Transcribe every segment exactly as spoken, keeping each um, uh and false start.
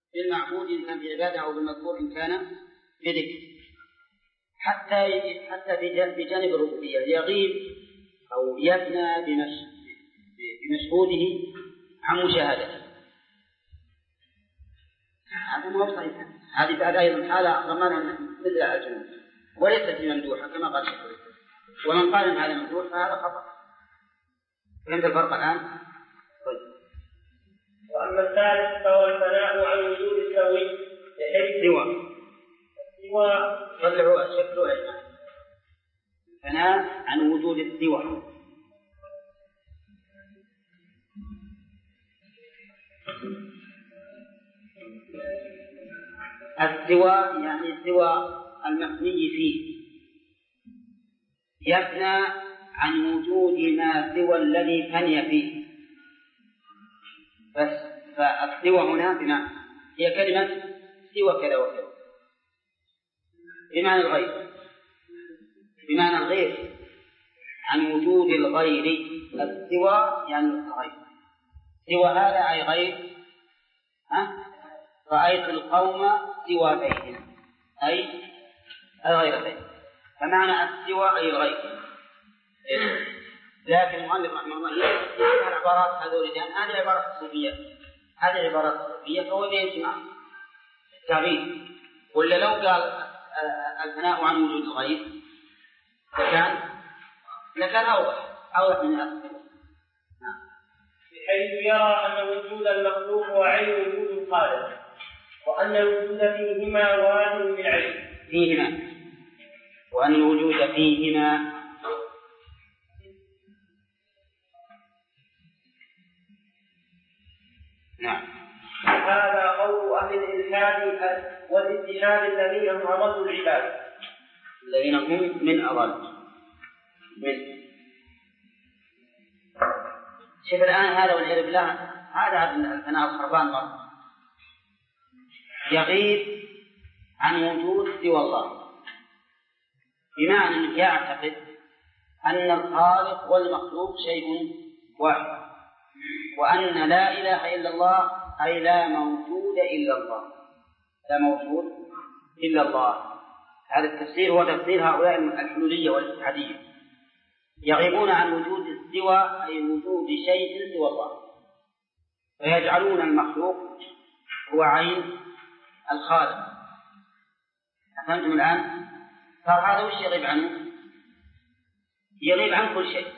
بالمعبود إن كان بعبادة أو بالمذكور إن كان بذكر، حتى حتى بجانب الربوبية يغيب أو يفنى بمشهوده عن مشاهدته. هذا ما هو صحيح. هذه أيضا حالة ضمانها مثل الجنون وليست بممدوحة كما قال الشيخ. ومن قال هذا ممدوح فهذا خطأ. فهمت الفرق الآن؟ طيب. وأما الثالث فهو الثناء عن وجود السوي بحيث سوى سوى طلعوا شكلوا أجمع الثناء عن وجود السوى. السوى يعني سوى المثني فيه، يثنى عن وجود ما سوى الذي ثني فيه. بس فالسوى هنا بمعنى هي كلمة سوى كذا وكذا بمعنى الغير، بمعنى الغير عن وجود الغير. السوى يعني الغير، سوى هذا أي غير. ها؟ رأيت القوم سوى بينهم أي الغير بين، فمعنى السوى أي الغير. لكن المؤلف رحمه الله يجعل العبارات هذول لأن هذه عبارات صوفية، هذه عبارات صوفية فهو يجمع التعبير. ولا لو قال الثناء عن وجود الغير لكان لكان أوضح أوضح من الأصل. بحيث يرى أن وجود المخلوق هو عين وجود الخالق، وأن الوجود فيهما واحد بالعين فيهما، وأن الوجود فيهما نعم. هذا قول أهل الإلحاد والاتحاد الذين هم أضل العباد، الذين هم من أضل من. شوف الآن هذا والعياذ بالله، هذا الثناء الخربان مرة يغيب عن وجود سوى الله، بمعنى أنك يعتقد أن الخالق والمخلوق شيء واحد، وأن لا إله إلا الله أي لا موجود إلا الله، لا موجود إلا الله. هذا التفسير هو تفسير هؤلاء الحلولية والاتحادية، يغيبون عن وجود السوى أي وجود شيء سوى الله، ويجعلون المخلوق هو عين الخالق. أفهمتم الآن؟ صار هذا وش يغيب عنه؟ يغيب عن كل شيء،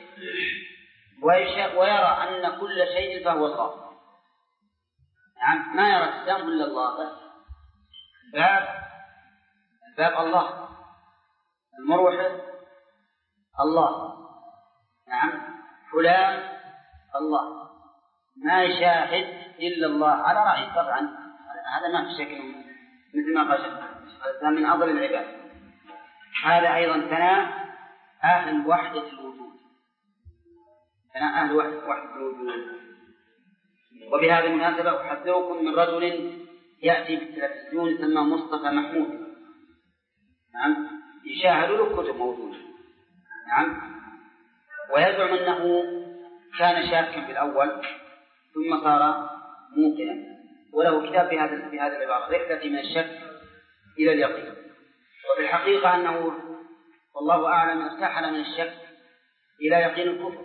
ويرى أن كل شيء فهو الله. نعم، ما يرى الإسلام إلا الله بس. الباب الباب الله، المروحة الله، نعم، فلان الله، ما يشاهد إلا الله على رأي. طبعا هذا ما في شكل مثل ما قال هذا من أضل العباد. هذا أيضا ثناء أهل وحدة الوجود، ثناء أهل وحدة الوجود. وبهذه المناسبة أحذركم من رجل يأتي بالتلفزيون يسمى مصطفى محمود، نعم، يشاهد له كتب موجودة، نعم، ويزعم أنه كان شاكا في الأول ثم صار موقنا، وله كتاب بهذا بهذا العبارة رحلة من الشك إلى اليقين. وفي الحقيقة أنه والله أعلم ارتحل من الشك إلى يقين الكفر،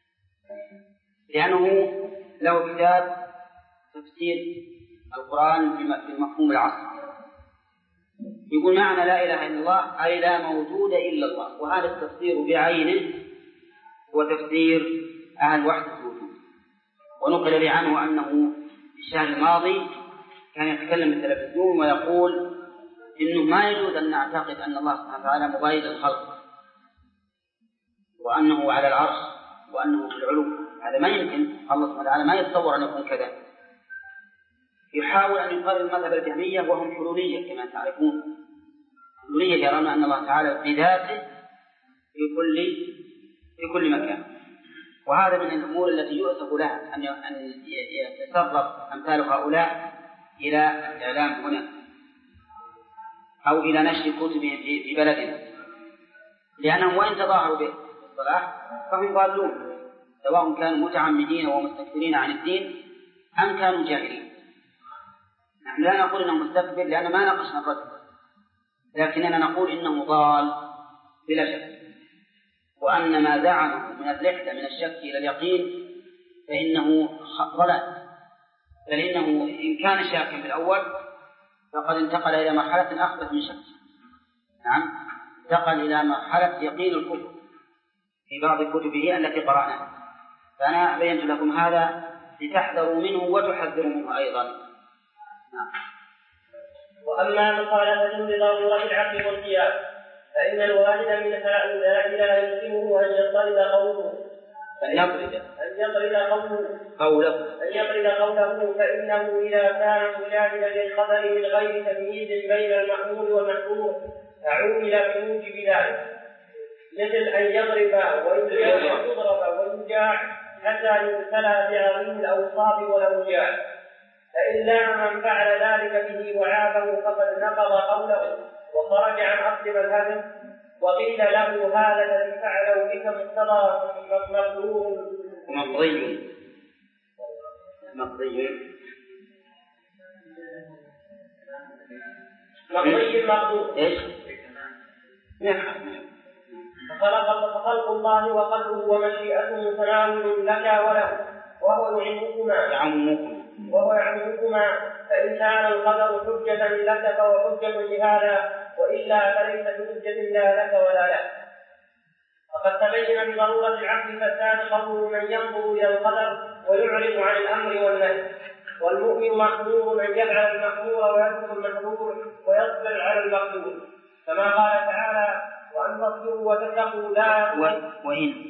لأنه له كتاب تفسير القرآن بمفهوم العصر، يقول معنى لا إله إلا الله أي لا موجود إلا الله، وهذا التفسير بعينه هو تفسير أهل وحدة الوجود. ونقل لي عنه أنه في الشهر الماضي كان يتكلم بالتلفزيون ويقول إنه ما يجوز أن نعتقد أن الله سبحانه وتعالى مبايد الخلق وأنه على العرش وأنه في العلو، هذا ما يمكن. الله سبحانه وتعالى ما يتصور أن يكون كذا. يحاول أن يقرر المذهب الجهمية وهم حلولية كما تعرفون. حلولية يرون أن الله تعالى بذاته في كل في كل مكان، وهذا من الأمور التي يؤسف لها أن أن يتسرب أمثال هؤلاء إلى الإعلام هنا أو إلى نشر كتبهم في بلدنا، لأنهم وإن تظاهروا بالصلاح فهم ضالون، سواء كانوا متعمدين ومستكبرين عن الدين أم كانوا جاهلين. نحن لا نقول إنه مستكبر لأن ما ناقشنا الرجل، لكننا نقول إنه ضال بلا شك، وأن ما زعمه من الرحلة من الشك إلى اليقين فإنه ضلال، بل إنه إن كان شاكا في الأول فقد انتقل إلى مرحلة أخبث من شك. نعم، انتقل إلى مرحلة يقين الكتب في بعض كتبه التي قرأناها، فأنا بينت لكم هذا لتحذروا منه وتحذروا منه أيضا. نعم. وأما مخالفة بضرورة العقل والقياس فإن الواحد من هؤلاء لا يلزمه أن يضطرد قوله أن يضرب أن يضرب قوله قوله أن يضرب قوله فإنه إذا كان مشاهدا للقدر من غير تمييز بين المأمور والمحظور فعومل بموجب ذلك، مثل أن يضرب ويضرب ويجاع حتى يبتلى بعظيم الأوصاف والأوجاع، فإن لام من فعل ذلك به وعابه فقد نقض قوله وخرج عن أصل مذهبه. وقيل له هذا الذي فعله بك مقتضى مقدور مقضي مقضي مقضي المقدور ايش؟ فخلق الله وقلبه ومشيئته متناول لك وله، وهو يعمكما يعمكما وهو يعمكما فإن كان القدر حجة لك فهو حجة لهذا، وإلا فليس بحجة لا لك ولا له. فقد تبين بضرورة العقل فساد قوله من ينظر إلى القدر ويعرض عن الأمر والنهي، والمؤمن مأمور أن يفعل المأمور ويترك المحظور ويصبر على المقدور، كما قال تعالى وأن تصبروا وتتقوا لا وإن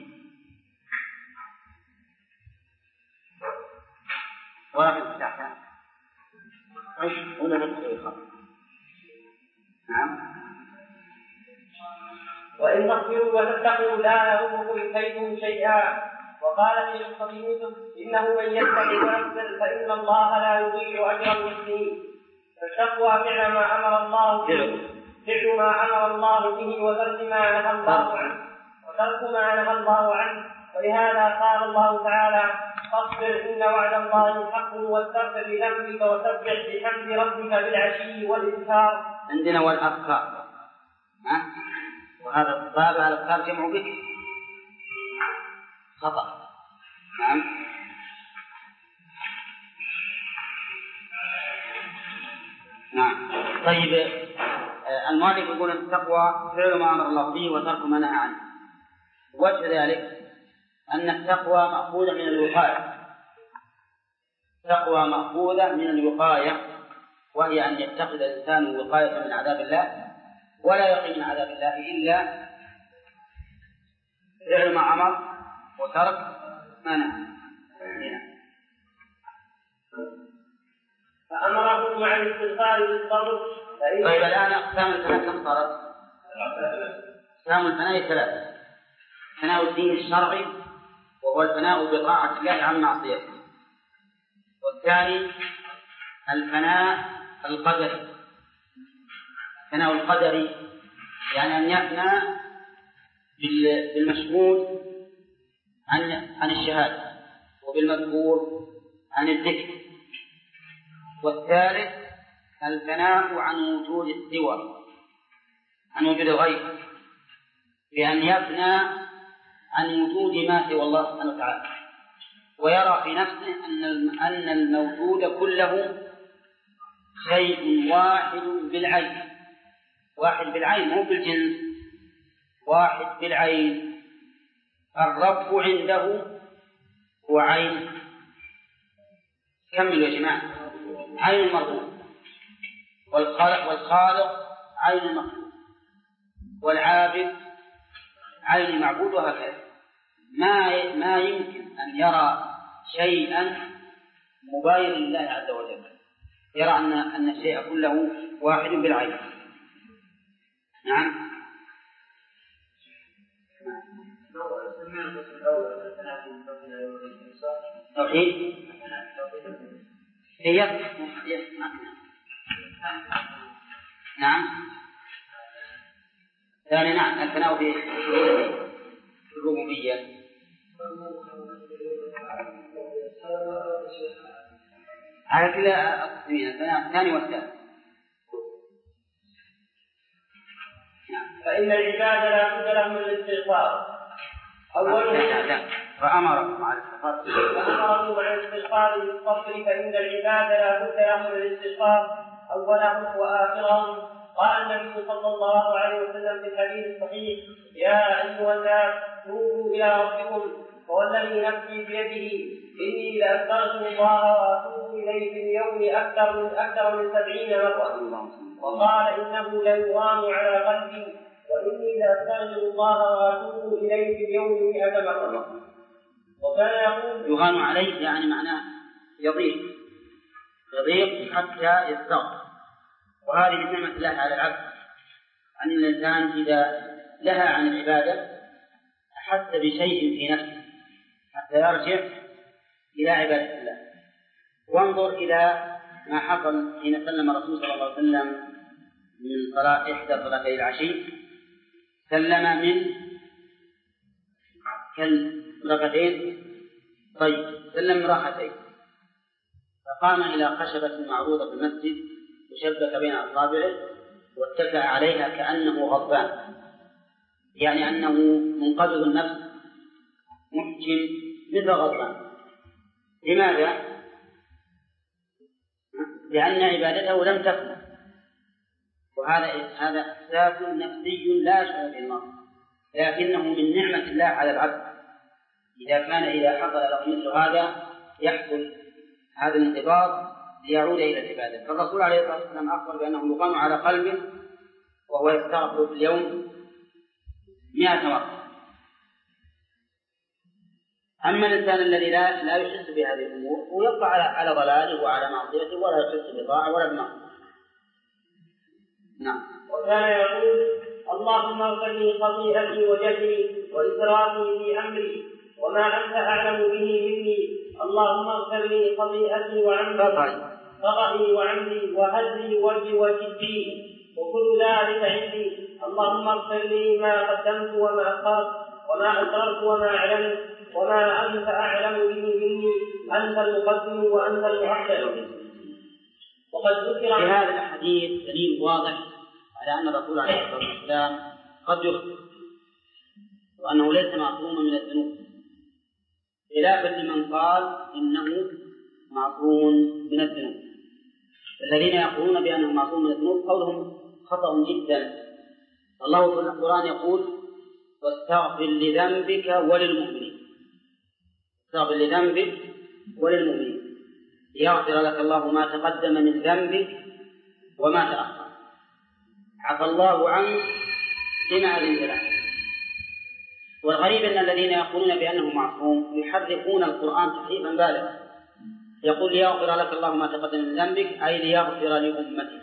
ورحمة تحتها عش ولا نقضي خط. نعم. وإن تصبروا وتتقوا لا يضركم كيدهم شيئا. وقال في قصة يوسف إنه من يتق ويصبر فإن الله لا يضيع أجر المحسنين. فالتقوى فعل ما أمر الله به فعل ما أمر الله به وترك ما نهى الله عنه وترك ما نهى الله عنه. ولهذا قال الله تعالى فاصبر إن وعد الله حق واستغفر لذنبك وسبح بحمد ربك بالعشي والإبكار. عندنا والأبكار، وهذا الباب على الأبكار جمع بك خطأ. نعم. نعم. طيب المؤلف يقول التقوى فعل ما أمر الله به وترك ما نهى عنه. وجه ذلك أن التقوى مأخوذة من الوقاية، التقوى مأخوذة من الوقاية، وهي أن يتخذ الإنسان وقاية من عذاب الله ولا يقي من عذاب الله إلا فعل ما أمر وترك ما نهى. فأمرهم مع الاستغفار بالصبر. طيب الآن أقسام الفناء كم صارت؟ أقسام الفناء ثلاثة: فناء الدين الشرعي وهو الفناء بطاعة الله عن معصيته، والثاني الفناء القدري، الفناء القدري يعني أن يفنى بالمشهود عن عن الشهادة وبالمذكور عن الذكر، والثالث الفناء عن وجود السوى عن وجود الغير، بأن يفنى عن وجود ما سوى الله سبحانه وتعالى ويرى في نفسه أن أن الموجود كله شيء واحد بالعين، واحد بالعين مو بالجنس، واحد بالعين. الرب عنده هو عين، كمل يا جماعة، عين المربوط، والخالق والخالق عين المخلوق، والعابد عين المعبود، وهكذا. ما ما يمكن أن يرى شيئا مباين لله عز وجل، يرى أن أن الشيء كله واحد بالعين. نعم. توحيد هي نعم ثاني نعم الفناء في الربوبية. على كلا القسمين الثاني والثالث. فإن العباد لا بد لهم من الاستغفار. أولا فأمرهم مع الاستغفار فأمرهم مع الاستغفار بالصبر، فإن العباد لا بد لهم من الاستغفار أولهم وآخرهم. قال النبي صلى الله عليه وسلم في الحديث الصحيح: يا أيها الناس توبوا إلى ربكم، والذي نفسي بيده إني لأستغفر الله وأتوب إليه في اليوم أكثر من أكثر من سبعين مرة. وقال: إنه ليغان على قلبي وإني لأستغفر الله وأتوب إليه في اليوم مئة مرة. وكان يقول: يغان عليه يعني معناه يضيق يضيق حتى يستغفر. وهذه من نعمة الله على العبد، أن الإنسان إذا لها عن العبادة أحس بشيء في نفسه حتى يرجع إلى عبادة الله. وانظر إلى ما حصل حين سلم الرسول صلى الله عليه وسلم من صلاة إحدى صلاتي العشي، سلم من كالركعتين طيب سلم من راحتين، فقام إلى خشبة معروضة في المسجد وشبك بين أصابعه واتكأ عليها كأنه غضبان، يعني أنه منقبض النفس محجم مثل غضبان. لماذا؟ لأن عبادته لم تكن، وهذا هذا إحساس نفسي لا يشعر به المرء، لكنه من نعمة الله على العبد. إذا كان إذا حصل له مثل هذا يحصل هذا الانضباط ليعود إلى العبادة. فالرسول عليه الصلاة والسلام أخبر بأنه يقام على قلبه وهو يستغفر في اليوم مئة مرة. أما الإنسان الذي لا لا يحس بهذه الأمور ويبقى على على ضلاله وعلى معصيته ولا يحس بطاعة ولا بمعصية. نعم. وكان يقول: اللهم اغفر لي خطيئتي وجهلي وإسرافي في أمري وما أنت أعلم به مني. اللهم اغفر لي خطيئتي وعمري خطئي وعمري وهزلي وجهي وجدي وكل ذلك عندي. اللهم اغفر لي ما قدمت وما أخرت وما أسررت وما أعلنت وما أنت أعلم به مني. أنت المقدم وأنت المؤخر. وقد ذكر في هذا الحديث دليل واضح على أن الرسول عليه الصلاة والسلام قد يخطئ وأنه ليس معصوما من الذنوب، خلافا لمن قال إنه معصوم من الذنوب. الذين يقولون بأنه معصوم من الذنوب قولهم خطأ جدا. الله في القرآن يقول: واستغفر لذنبك وللمؤمنين. استغفر لذنبك وللمؤمنين ليغفر لك الله ما تقدم من ذنبك وما تأخر. عفى الله عنك لما أذنت له. والغريب أن الذين يقولون بأنه معصوم يحرفون القرآن تحريفا بالغا. يقول: ليغفر لك الله ما تقدم من ذنبك، أي ليغفر لأمتك.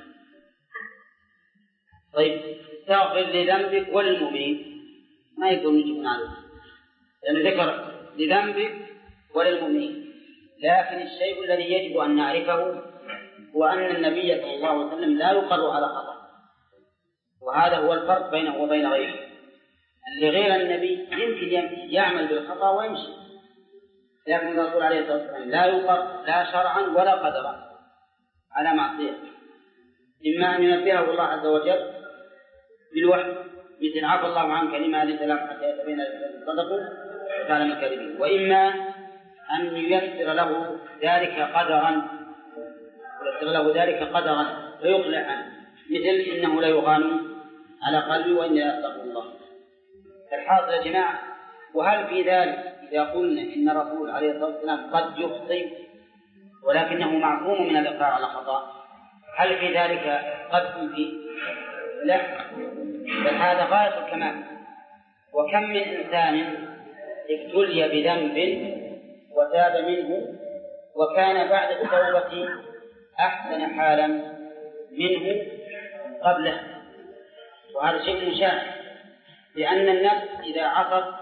طيب استغفر لذنبك وللمؤمنين ما يكون يجبون عليه، لأنه ذكر لذنبك وللمؤمنين. لكن الشيء الذي يجب أن نعرفه هو أن النبي صلى الله عليه وسلم لا يقر على خطأ، وهذا هو الفرق بينه وبين غيره. اللي غير النبي يمكن يعمل بالخطأ ويمشي، لكن الرسول عليه الصلاة والسلام لا يقر لا شرعا ولا قدرا على معصية، إما أن ينبهه الله عز وجل بالوحي مثل: عفى الله عنك لما أذنت لهم حتى يتبين الذين صدقوا وتعلم الكاذبين، وإما أن ييسر له ذلك قدرا ييسر له ذلك قدرا ويقلع عنه، مثل: إنه لا يغان على قلبي وإني لا أستغفر الله. الحاصل يا جماعة، وهل في ذلك إذا قلنا إن الرسول عليه الصلاة والسلام قد يخطئ ولكنه معصوم من الإقرار على خطأ، هل في ذلك قد فيه؟ لا، بل هذا غاية الكمال. وكم من إنسان ابتلي بذنب وتاب منه وكان بعد التوبة أحسن حالا منه قبله، وهذا شيء مشاهد، لأن النفس إذا عصت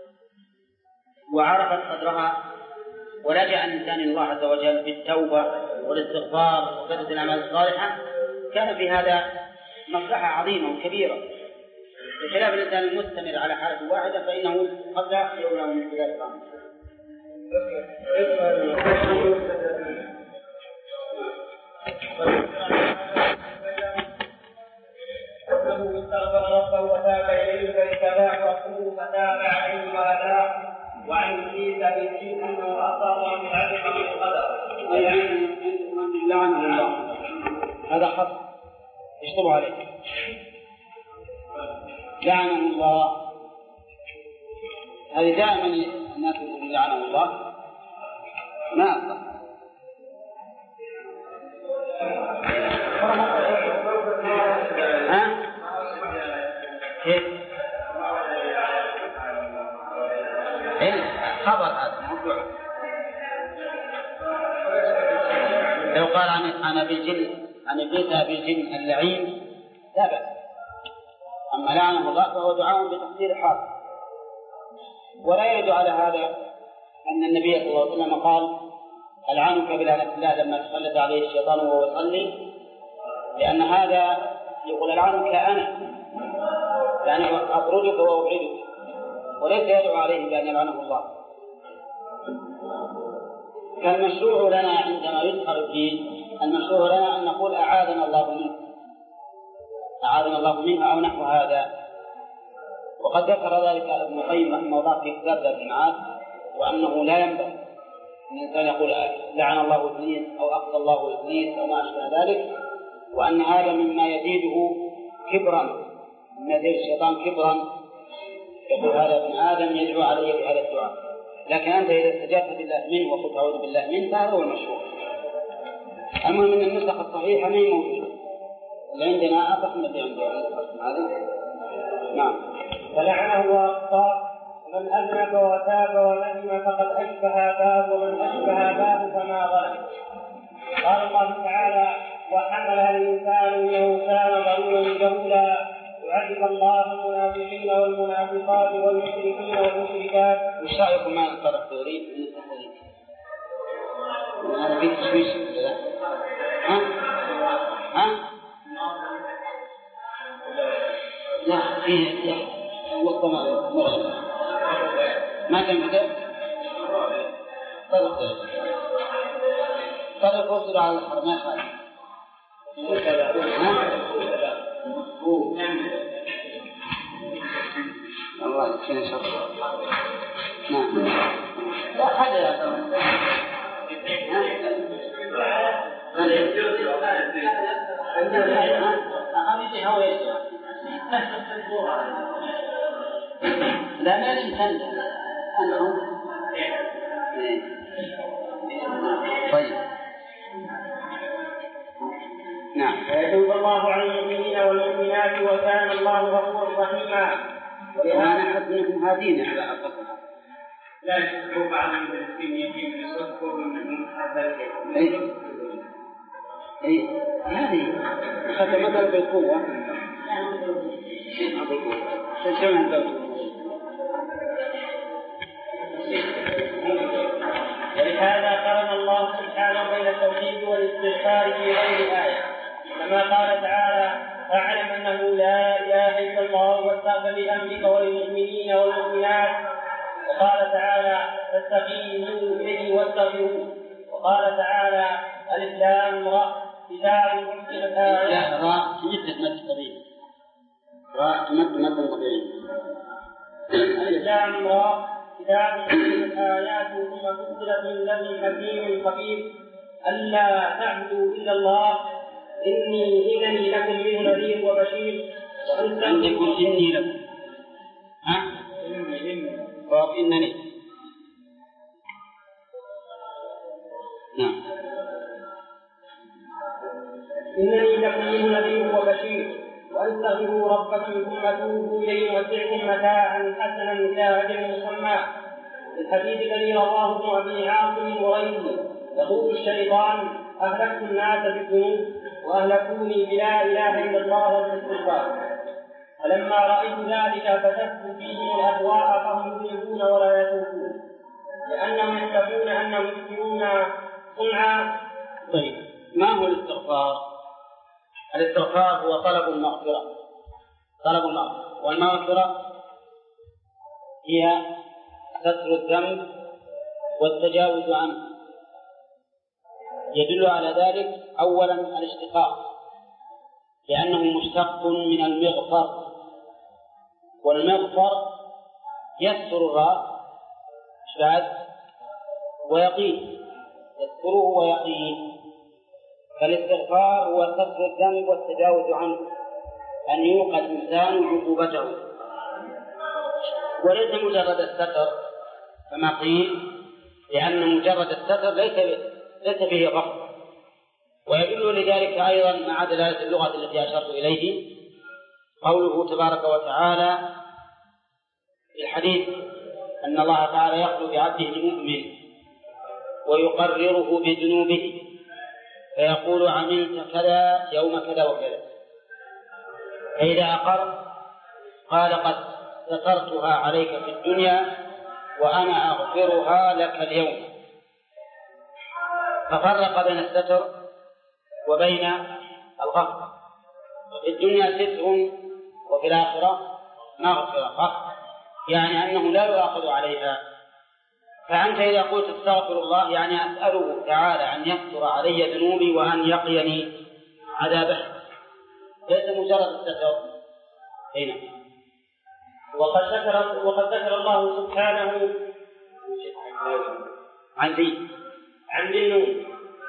وعرفت قدرها ولجأ الإنسان الله عز وجل بالتوبة والاستغفار وكثرة الأعمال الصالحة كان في هذا مصلحة عظيمة وكبيرة، بخلاف الإنسان المستمر على حالة واحدة فإنه قد لا يحصل له من خلال الأمر. هذا خط يشطب عليه لعنه الله. هذه دائما الناس يقولون لعنه الله ما أصدق. ها؟ كيف؟ إيه خبر هذا موضوع. لو قال أنا بالجن أنا بيتها بالجن اللعين لا بأس، أما لعنه الله فهو دعاء بتقدير حال. ولا يرد على هذا أن النبي صلى الله عليه وسلم قال ألعنك بلعنة الله لما تسلط عليه الشيطان وهو يصلي، لأن هذا يقول ألعنك أنا يعني أطردك وأبعدك، وليس يدعو عليه بأن يلعنه الله. فالمشروع لنا عندما يذكر الدين المشروع لنا أن نقول أعاذنا الله منه أعاذنا الله منه أو نحو هذا. وقد ذكر ذلك ابن القيم رحمه الله في كتاب زاد المعاد، وأنه لا ينبغي أن الإنسان يقول لعن الله إبليس أو أخذ الله إبليس أو ما أشبه ذلك، وأن هذا مما يزيده كبرا، مما يزيد الشيطان كبرا، يقول هذا ابن آدم يدعو عليه بهذا الدعاء. لكن أنت إذا استجبت بالله منه وقلت أعوذ بالله منه فهذا هو المشروع. المهم من النسخ الصحيحة ما هي موجودة اللي عندنا أصح من اللي عندنا. نعم. فلعنه وأخطأ من أذنب وتاب وندم فقد أشبه باب ومن أشبه باب فما ظلم. قال الله تعالى وحملها الإنسان إنه كان ظلوما جهولا يعذب الله المنافقين والمنافقات والمشركين والمشركات. وش رأيكم ما نقرأ التوريد من التحريم؟ هذا في تشويش لا؟ ها؟ ها؟ لا فيه وسط مرة ما كان كده طرق طرق وصل على الحرمات هذا الله يكفينا شر. نعم لا حاجة يا ترى لا ما الإنسان أنهم طيب. نعم. ويتوب الله على المؤمنين والمؤمنات وكان الله غفورا رحيما. ولهذا نحن منكم هادين على أقصى لا يشركوا بعض المسلمين يجب يصدقوا منهم هذا الشيء. إيه هذه حتى مثلا بالقوة ولهذا قرن الله سبحانه بين التوحيد والاستغفار في غير آية، كما قال تعالى فاعلم أنه لا إله إلا الله واستغفر لأمرك وللمؤمنين والمؤمنات. وقال تعالى فاستقيموا إليه واستغفروه. وقال تعالى الإسلام رأ كتاب محكمت آيات. لا راء مثل مد طبيعي راء مد مد طبيعي. الإسلام راء كتاب محكمت آياته ثم فصلت من لدن حكيم خبير ألا تعبدوا إلا الله إني إذني لكم منه نذير وبشير. عندكم إني لكم ها إني إنني نعم إنني لكم منه نذير وبشير واستغفروا ربكم ثم توبوا إليه يمتعكم متاعا حسنا إلى أجل مسمى. الحديث الذي رواه ابن أبي عاصم وغيره يقول الشيطان أهلكت الناس بالذنوب وأهلكوني بلا إله إلا الله والاستغفار. فلما رأيت ذلك فتحت فيهم الأهواء فهم يذنبون ولا يتوبون لأنهم يحسبون أنهم يحسنون صنعا. طيب ما هو الاستغفار؟ الاستغفار هو طلب المغفرة طلب المغفرة والمغفرة هي ستر الذنب والتجاوز عنه. يدل على ذلك أولا الاشتقاق لأنه مشتق من المغفر، والمغفر يستر الراء بعد ويقين يستره ويقين، فالاستغفار هو ستر الذنب والتجاوز عنه، أن يوقى الإنسان عقوبته، وليس مجرد الستر كما قيل، لأن مجرد الستر ليس ليس فيه غفر. ويدل لذلك أيضا مع دلالة اللغة التي أشرت إليه قوله تبارك وتعالى في الحديث أن الله تعالى يخلو بعبده المؤمن ويقرره بذنوبه فيقول عملت كذا يوم كذا وكذا، فإذا أقر قال قد سترتها عليك في الدنيا وأنا أغفرها لك اليوم، ففرق بين الستر وبين الغفر. في الدنيا ستر وفي الآخرة مغفرة، يعني أنه لا يؤاخذ عليها. فأنت إذا قلت استغفر الله يعني أسأله تعالى أن يستر علي ذنوبي وأن يقيني عذابه، ليس مجرد الستر. هنا وقد ذكر وقد ذكر الله سبحانه عن ذي عن ذي النون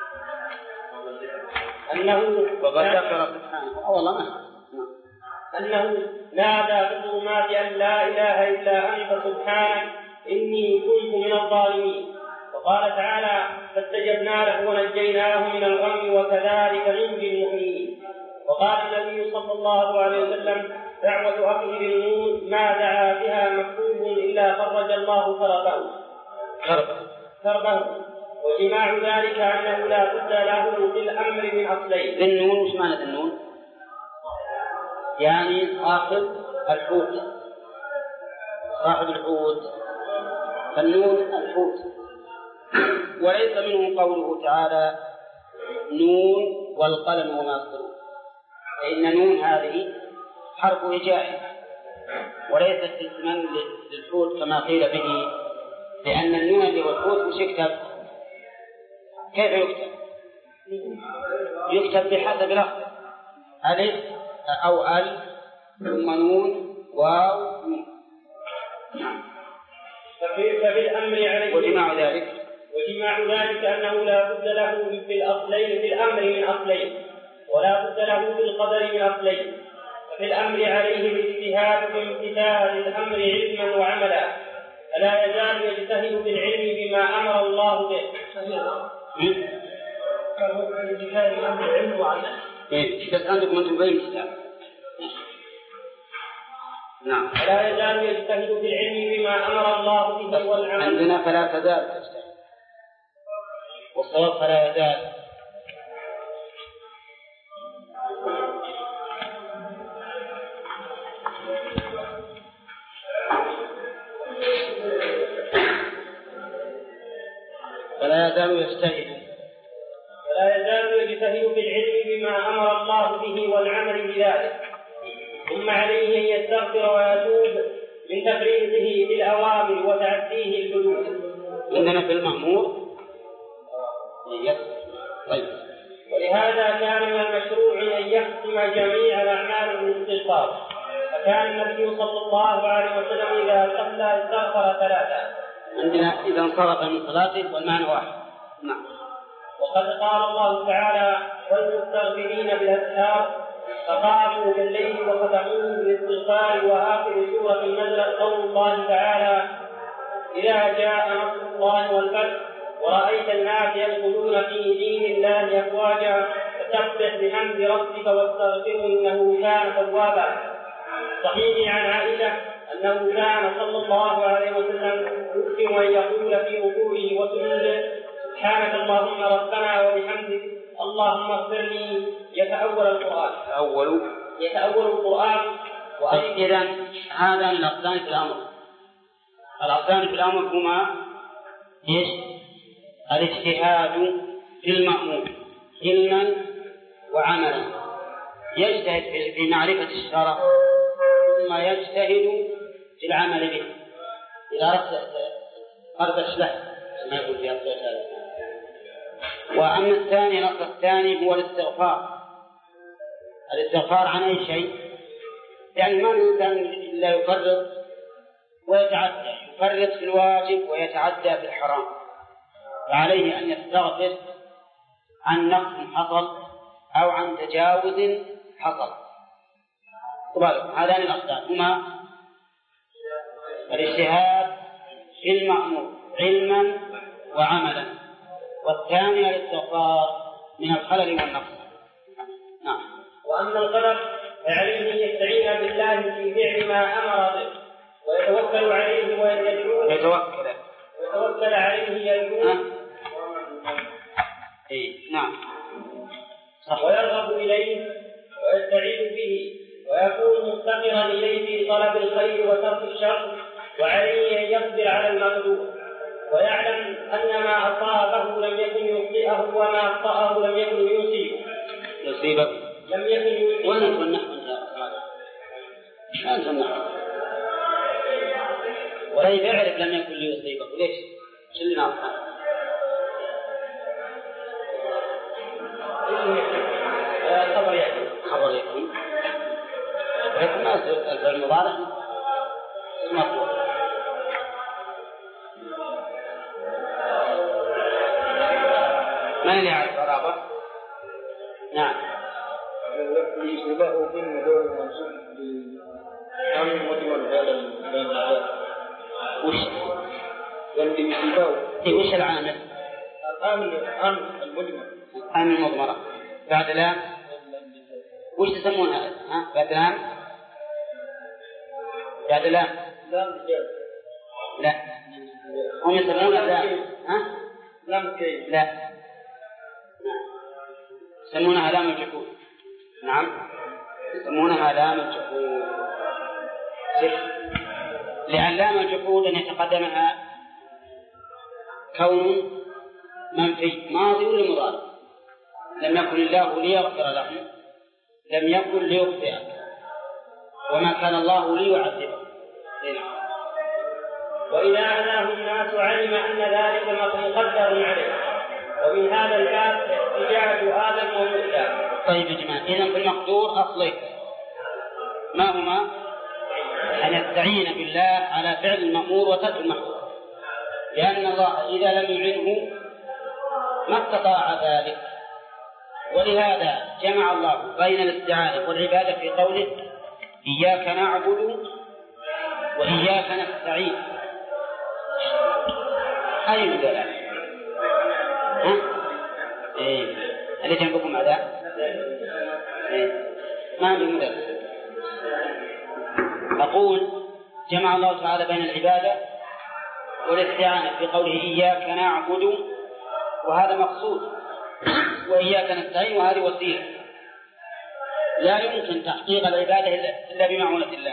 أنه وقد ذكر سبحانه والله ما أنه نادى بالظلمات أن لا إله إلا أنت سبحانك إني كنت من الظالمين. وقال تعالى فاستجبنا له ونجيناه من الغم وكذلك ننجي المؤمنين. وقال النبي صلى الله عليه وسلم دعوة أخيه بالنون ما دعا بها مكتوب إلا فرج الله كربه كربه وجماع ذلك أنه لا بد له في الأمر من أصلين. النون وش معنى النون؟ يعني صاحب الحوت، صاحب الحوت، فالنون الحوت. وليس منه قوله تعالى نون والقلم وما يسطرون، فإن نون هذه حرف هجاء وليست اسما للحوت كما قيل به، لأن النون اللي هو الحوت مش يكتب. كيف يكتب؟ يكتب بحسب لفظ ألف أو أل ثم نون واو نون. ففي الأمر عليه وجماع ذلك وجماع ذلك أنه لا بد له في الأصلين في الأمر من أصلين ولا بد له في القدر من أصلين. ففي الأمر عليه الاجتهاد في امتثال الأمر علما وعملا، فلا يزال يجتهد في العلم بما أمر الله به. اجتهاد الأمر علم وعمل. إيه بس عندكم أنتم بين الكتاب. نعم. فلا يزال يجتهد في العلم بما أمر الله به والعمل. عندنا فلا تزال تجتهد، والصواب فلا يزال. فلا يزال يجتهد فلا يزال يجتهد في العلم بما أمر الله به والعمل بذلك، ثم عليه أن يستغفر ويتوب من تفريطه في الأوامر وتعديه الحدود. عندنا في المأمور طيب. ولهذا كان من المشروع أن يختم جميع الأعمال بالاستغفار، فكان النبي صلى الله عليه وسلم إذا صلى استغفر ثلاثة. عندنا إذا انصرف من صلاته والمعنى واحد. نعم. وقد قال الله تعالى والمستغفرين بالأسحار فقاموا بالليل وختموه بالاستغفار. وآخر سورة نزلت قول الله تعالى إذا جاء نصر الله والفتح ورأيت الناس يدخلون في دين الله أفواجا فسبح بحمد ربك واستغفره إنه كان توابا. صحيح عن عائشة أنه كان صلى الله عليه وسلم يكثر أن يقول في ركوعه وسجوده سبحانك اللهم ربنا وبحمدك اللهم اغفر لي. يتأول القرآن أول يتأول القرآن وأيضا هذا الأقسام في الأمر. الأقسام في الأمر هما إيش؟ الاجتهاد في المأمور علما وعملا، يجتهد في معرفة الشرع ثم يجتهد في العمل به إذا أردت أردت له ما يقول في أصل. وأما الثاني الأصل الثاني هو الاستغفار. الاستغفار عن أي شيء، يعني ما الإنسان إلا يفرط ويتعدى، يفرط في الواجب ويتعدى في الحرام، فعليه أن يستغفر عن نقص حصل أو عن تجاوز حصل. هذان الأقسام هما الاجتهاد في المأمور علما وعملا، والثاني الاستغفار من الخلل والنقص. نعم. وأما القدر فعليه أن يستعين بالله في فعل ما أمر به ويتوكل عليه ويدعوه يتوكل ويتوكل عليه يدعوه إيه نعم صح. ويرغب إليه ويستعين به ويكون مفتقرا إليه في طلب الخير وترك الشر، وعليه أن يصبر على المقدور ويعلم أن ما أصابه لم يكن يخطئه وما أخطأه لم يكن يصيبه يصيبه لم يكن يصيبه. وين النحو شلون النحو ولا يعرف لم يكن ليصيبه ليش؟ شو اللي ناقص؟ خبر يأتي خبر يأتي لكن ما الفعل المضارع مرفوع. من اللي يعرف إعرابه؟ نعم. يشبهه في المدور المنصوب بعمل مجمل هذا المعنى. وش؟ يعني يشبهه. إيه وش العامل؟ العامل عامل المجمل. عامل المضمرة. بعد لام. وش تسمون هذا؟ ها؟ بعد لام. بعد لام. لام كيف؟ لا. هم يسمونها لام. ها؟ لام كيف؟ لا. يسمونها لام الجحود. نعم. يسمونها لام الجحود. لأن لام الجحود أن يتقدمها كون منفي ماضي ولا مضارع. لم يكن الله ليغفر لهم لم يكن ليخطئك وما كان الله ليعذبه. وإذا أتاه الناس علم أن ذلك مقدر عليه، ومن هذا الباب احتجاج آدم وموسى. طيب يا جماعة، إذن في المقدور أصلين ما هما؟ أن يستعين بالله على فعل المأمور وترك المحظور، لأن الله إذا لم يعنه ما استطاع ذلك. ولهذا جمع الله بين الاستعانة والعبادة في قوله إياك نعبد وإياك نستعين. أي مدلل؟ ها؟ إيه. هل جنبكم هذا؟ إيه. ما عندي مدلل. أقول جمع الله تعالى بين العبادة والاستعانة في قوله إياك نعبد، وهذا مقصود، وإياك نستعين وهذه وسيلة. لا يمكن تحقيق العبادة إلا بمعونة الله،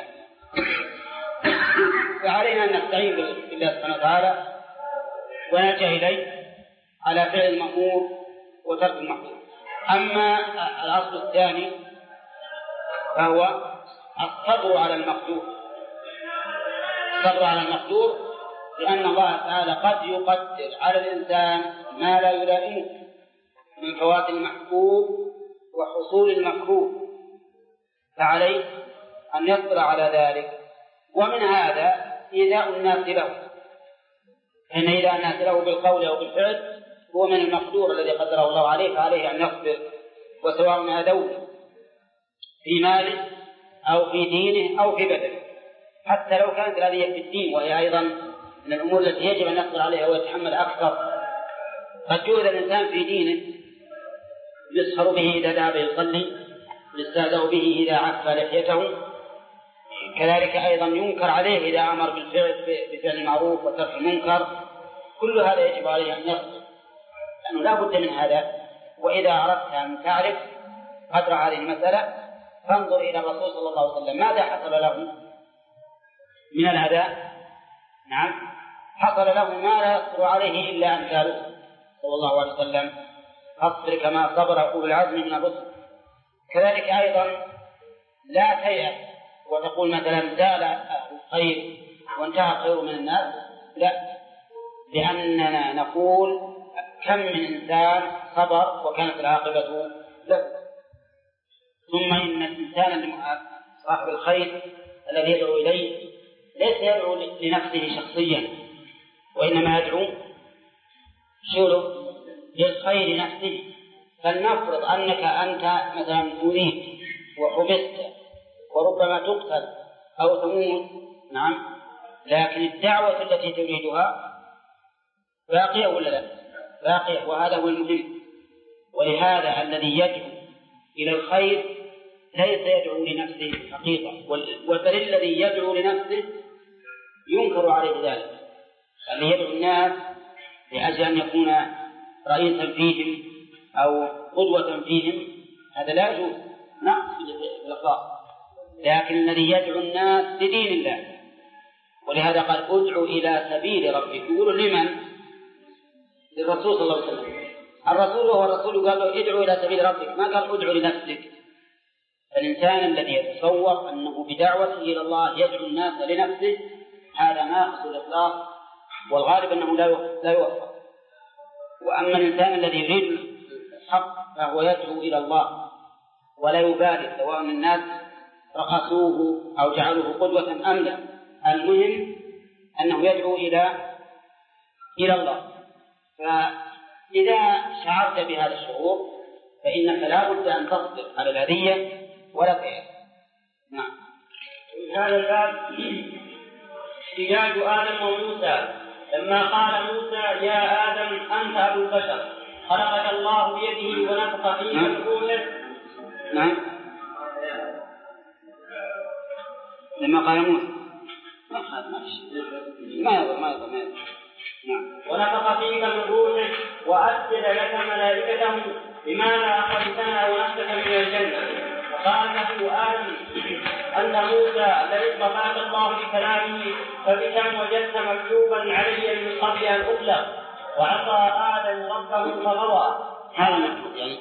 فعلينا أن نستعين بالله سبحانه وتعالى ونلجأ إليه على فعل المأمور وترك المحظور. أما الأصل الثاني فهو الصبر على المقدور. الصبر على المقدور لأن الله تعالى قد يقدر على الإنسان ما لا يلائمه من فوات المحبوب وحصول المكروه، فعليه أن يصبر على ذلك. ومن هذا إيذاء الناس له، فإن إيذاء الناس له بالقول أو بالفعل هو من المقدور الذي قدره الله عليه، فعليه أن يصبر، وسواء أذوه في ماله أو في دينه أو في بدنه، حتى لو كانت الأذية في الدين، وهي أيضا من الأمور التي يجب أن يصبر عليها ويتحمل أكثر. قد يؤذى الإنسان في دينه، يسخر به إذا ذهب يصلي، يستهزأ به إذا عف لحيته، كذلك أيضا ينكر عليه إذا أمر بالفعل بفعل المعروف وترك المنكر. كل هذا يجب عليه أن يصبر، لأنه لا بد من هذا. وإذا أردت أن تعرف قدر هذه المسألة فانظر إلى الرسول صلى الله عليه وسلم ماذا حصل له من الأذى. نعم، حصل له ما لا يصبر عليه إلا أمثاله صلى الله عليه وسلم، أصبر كما صبر أولو العزم من الرسل. كذلك أيضا لا تيأس وتقول مثلا زال الخير وانتهى الخير من الناس، لا، لأننا نقول كم من إنسان صبر وكانت العاقبة له. ثم إن الإنسان صاحب الخير الذي يدعو إليه ليس يدعو لنفسه شخصيا، وإنما يدعو شوله للخير نفسه، فلنفرض أنك أنت مثلا أريد وحبست وربما تقتل أو تموت، نعم، لكن الدعوة التي تريدها باقية ولا لا؟ باقية، وهذا هو المهم. ولهذا الذي يدعو إلى الخير ليس يدعو لنفسه حقيقة، بل الذي يدعو لنفسه ينكر عليه ذلك. الذي يدعو الناس لأجل أن يكون رئيسا فيهم أو قدوة فيهم هذا لا يجوز، نعم بالأخلاق. لكن الذي يدعو الناس لدين الله، ولهذا قال ادعو إلى سبيل ربك. يقول لمن؟ للرسول صلى الله عليه وسلم. الرسول وهو الرسول قال له ادعو إلى سبيل ربك، ما قال ادعو لنفسك. الإنسان الذي يتصور أنه بدعوته إلى الله يدعو الناس لنفسه هذا ناقص الإخلاص، والغالب أنه لا يوفق. وأما الإنسان الذي يريد الحق فهو يدعو إلى الله ولا يبالي سواء الناس رقصوه أو جعلوه قدوة أم لا، المهم أنه يدعو إلى إلى الله. فإذا شعرت بهذا الشعور فإنك لا بد أن تصبر على الأذية ولا تعيش. نعم. من هذا الباب احتجاج آدم وموسى لما قال موسى يا آدم أنت أبو البشر خلقك الله بيده ونفخ فيك من روحه. نعم. لما قال موسى ما خاف ما يضر ما يضر ما يضر. نعم. ونفخ فيك من روحه وأسجد لك ملائكته لماذا أخرجتنا ونفسك من الجنة؟ فقال له آدم أن موسى الذي اصطفاك الله بكلامه فبكم وجدت مكتوبا علي من قبل أن أخلق وعصى آدم ربه فغوى. هذا مكتوب يعني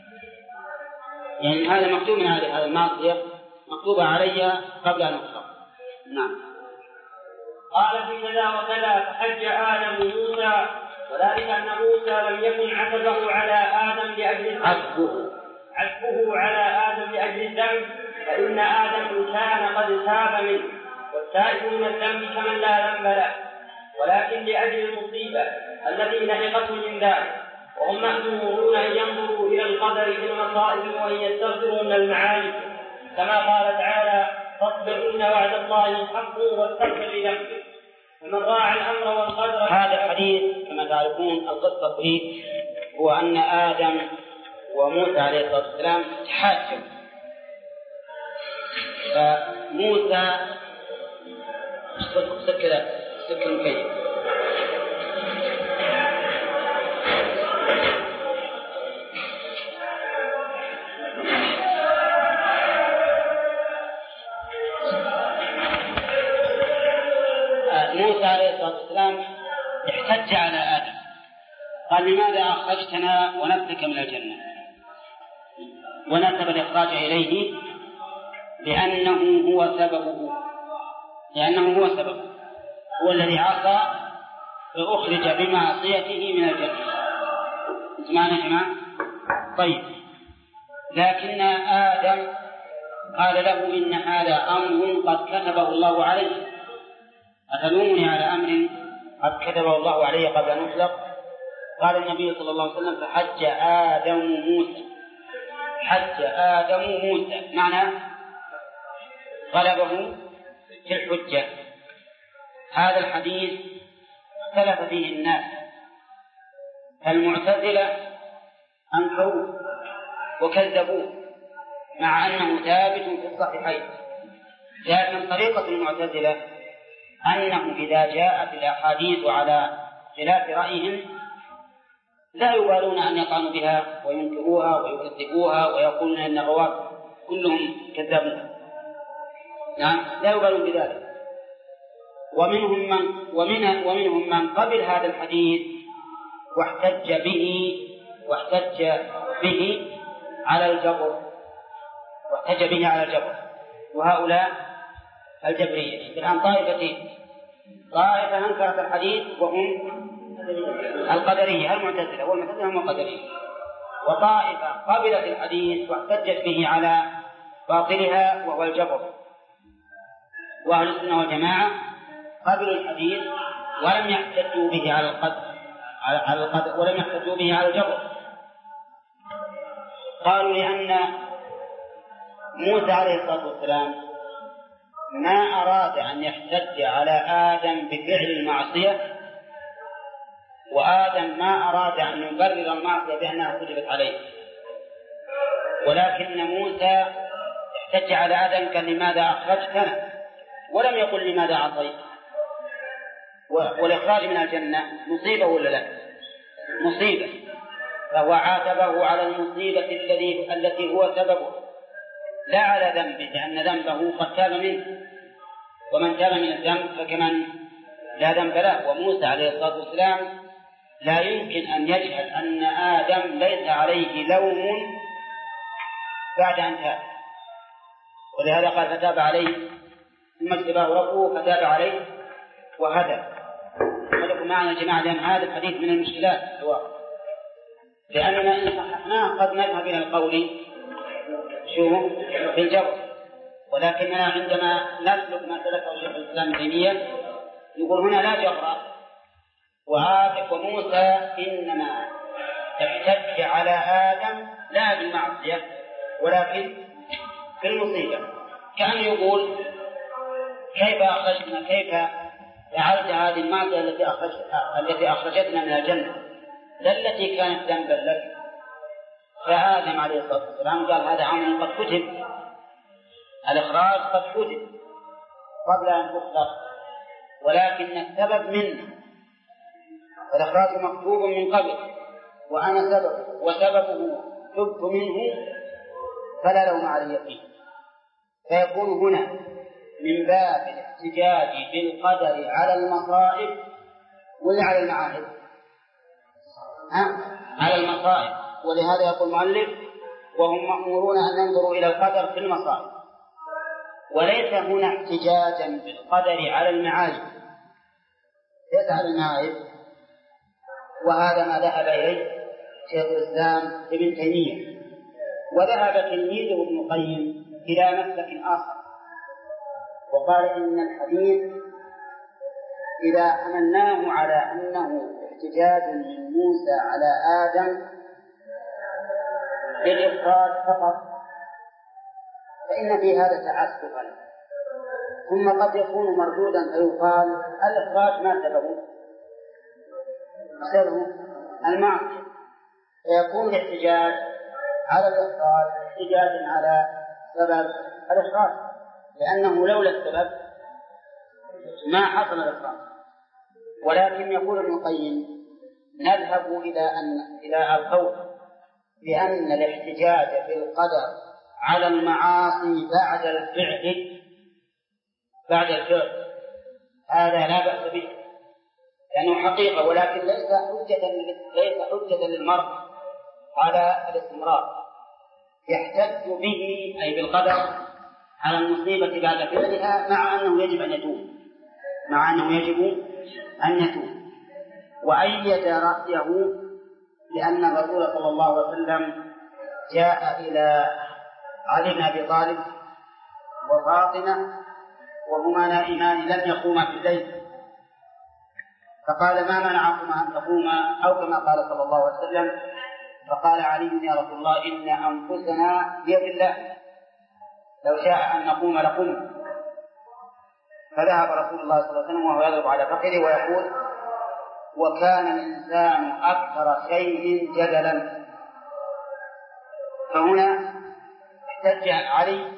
يعني هذا مكتوب من هذه المعصية مكتوبة علي قبل أن أخلق. نعم. قال في كذا وكذا فحج آدم موسى وذلك أن موسى لم يكن عتبه على آدم لأجل عتبه عتبه على آدم لأجل الذنب، فإن آدم كان قد تاب منه والتائب من الذنب كمن لا ذنب له، ولكن لأجل المصيبة التي لحقته من ذلك. وهم مأمورون أن ينظروا إلى القدر في المصائب وأن يستغفروا من المعاني، كما قال تعالى فاصبر إن وعد الله حق واستغفر لذنبك. فمن راعى الأمر والقدر. هذا الحديث كما تعرفون القصة فيه هو أن آدم وموسى عليه الصلاة والسلام تحاجوا، فموسى سكر سكر المكيف موسى عليه الصلاة والسلام احتج على آدم قال لماذا أخرجتنا ونفسك من الجنة، ونسب الإخراج إليه لأنه هو سببه لأنه هو سببه هو الذي عصى فأخرج بمعصيته من الجنة. اسمعنا يا جماعة. طيب، لكن آدم قال له إن هذا أمر قد كتبه الله عليه، أتلومني على أمر قد كتبه الله عليه قبل أن أخلق؟ قال النبي صلى الله عليه وسلم فحج آدم موسى. حج آدم موسى معنى غلبه في الحجة. هذا الحديث اختلف فيه الناس، المعتزلة أنكروه وكذبوه مع أنه ثابت في الصحيحين، لكن طريقة المعتزلة أنه إذا جاءت الأحاديث على خلاف رأيهم لا يبالون أن يطعنوا بها وينكروها ويكذبوها ويقولون أن الرواة كلهم كذبون. نعم، لا يبالون بذلك. ومنهم من ومن ومنهم من قبل هذا الحديث واحتج به واحتج به على الجبر واحتج به على الجبر وهؤلاء الجبرية. الآن طائفتين، طائفة أنكرت الحديث وهم القدرية المعتزلة والمعتزلة هم القدرية، وطائفة قبلت الحديث واحتجت به على باطلها وهو الجبر. وأهل السنة والجماعة قبلوا الحديث ولم يحتجوا به على القدر على القدر ولم يحتجوا به على الجبر. قالوا لأن موسى عليه الصلاة والسلام ما أراد أن يحتج على آدم بفعل المعصية، وآدم ما أراد أن يبرر المعصية بأنها كتبت عليه، ولكن موسى احتج على آدم قال لماذا أخرجتنا، ولم يقل لماذا عصيت. والإخراج من الجنة مصيبة ولا لا؟ مصيبة، فهو عاتبه على المصيبة الذي التي هو سببه لا على ذنبه، لأن ذنبه قد تاب منه، ومن تاب من الذنب فكمن لا ذنب له. وموسى عليه الصلاة والسلام لا يمكن أن يجهل أن آدم ليس عليه لوم بعد أن تاب، ولهذا قال فتاب عليه ثم اجتباه ربه فتاب عليه وهدى. خلقوا معنا جماعة، لأن هذا الحديث من المشكلات الواقع، لأننا إن صححناه قد نذهب إلى القول شو في الجبر، ولكننا عندما نسلك ما سلكه شيخ الإسلام ابن تيمية يقول هنا لا جبر، وآدم وموسى إنما احتج على آدم لا بالمعصية ولكن في المصيبة، كأن يقول كيف أخرجنا، كيف فعلت هذه المعصية التي التي أخرجتنا من الجنة، لا التي كانت ذنبا لك. فآدم عليه الصلاة والسلام قال هذا عمل قد كتب، الإخراج قد كتب قبل أن تخلق، ولكن السبب منه، الإخراج مكتوب من قبل وأنا سبب وسببه تبت منه فلا لوم علي فيه. فيكون هنا من باب الاحتجاج بالقدر على المصائب ولا على المعاهد؟ ها؟ على المصائب، ولهذا يقول المؤلف وهم مأمورون أن ينظروا إلى القدر في المصائب، وليس هنا احتجاجا بالقدر على المعايب، ليس على المعايب. وهذا ما ذهب إليه شيخ الإسلام ابن تيمية، وذهب تلميذه ابن القيم إلى مسلك آخر، وقال إن الحديث إذا أمناه على أنه احتجاج من موسى على آدم بالإخراج فقط فإن في هذا تعسفا، ثم قد يكون مردودا فيقال الإخراج ما سببه؟ سببه المعصية، فيكون الاحتجاج على الإخراج احتجاج على سبب الإخراج، لأنه لولا السبب ما حصل الإخراج. ولكن يقول ابن القيم نذهب إلى أن إلى القول بأن الاحتجاج بالقدر على المعاصي بعد الفعل بعد الفعل هذا لا بأس به، لأنه حقيقة، ولكن ليس حجة ليس حجة للمرء على الاستمرار. يحتج به أي بالقدر على المصيبة بعد فعلها، مع أنه يجب أن يتوب مع أنه يجب أن يتوب وأيد رأيه لأن الرسول صلى الله عليه وسلم جاء إلى علي بن أبي طالب وفاطمة وهما نائمان لم يقوما في الليل، فقال ما منعكما أن تقوما، أو كما قال صلى الله عليه وسلم، فقال علي يا رسول الله إن أنفسنا بيد الله لو شاء أن نقوم لقمنا. فذهب رسول الله صلى الله عليه وسلم وهو يضرب على فخذه ويقول وكان الإنسان أكثر شيء جدلا. فهنا احتج علي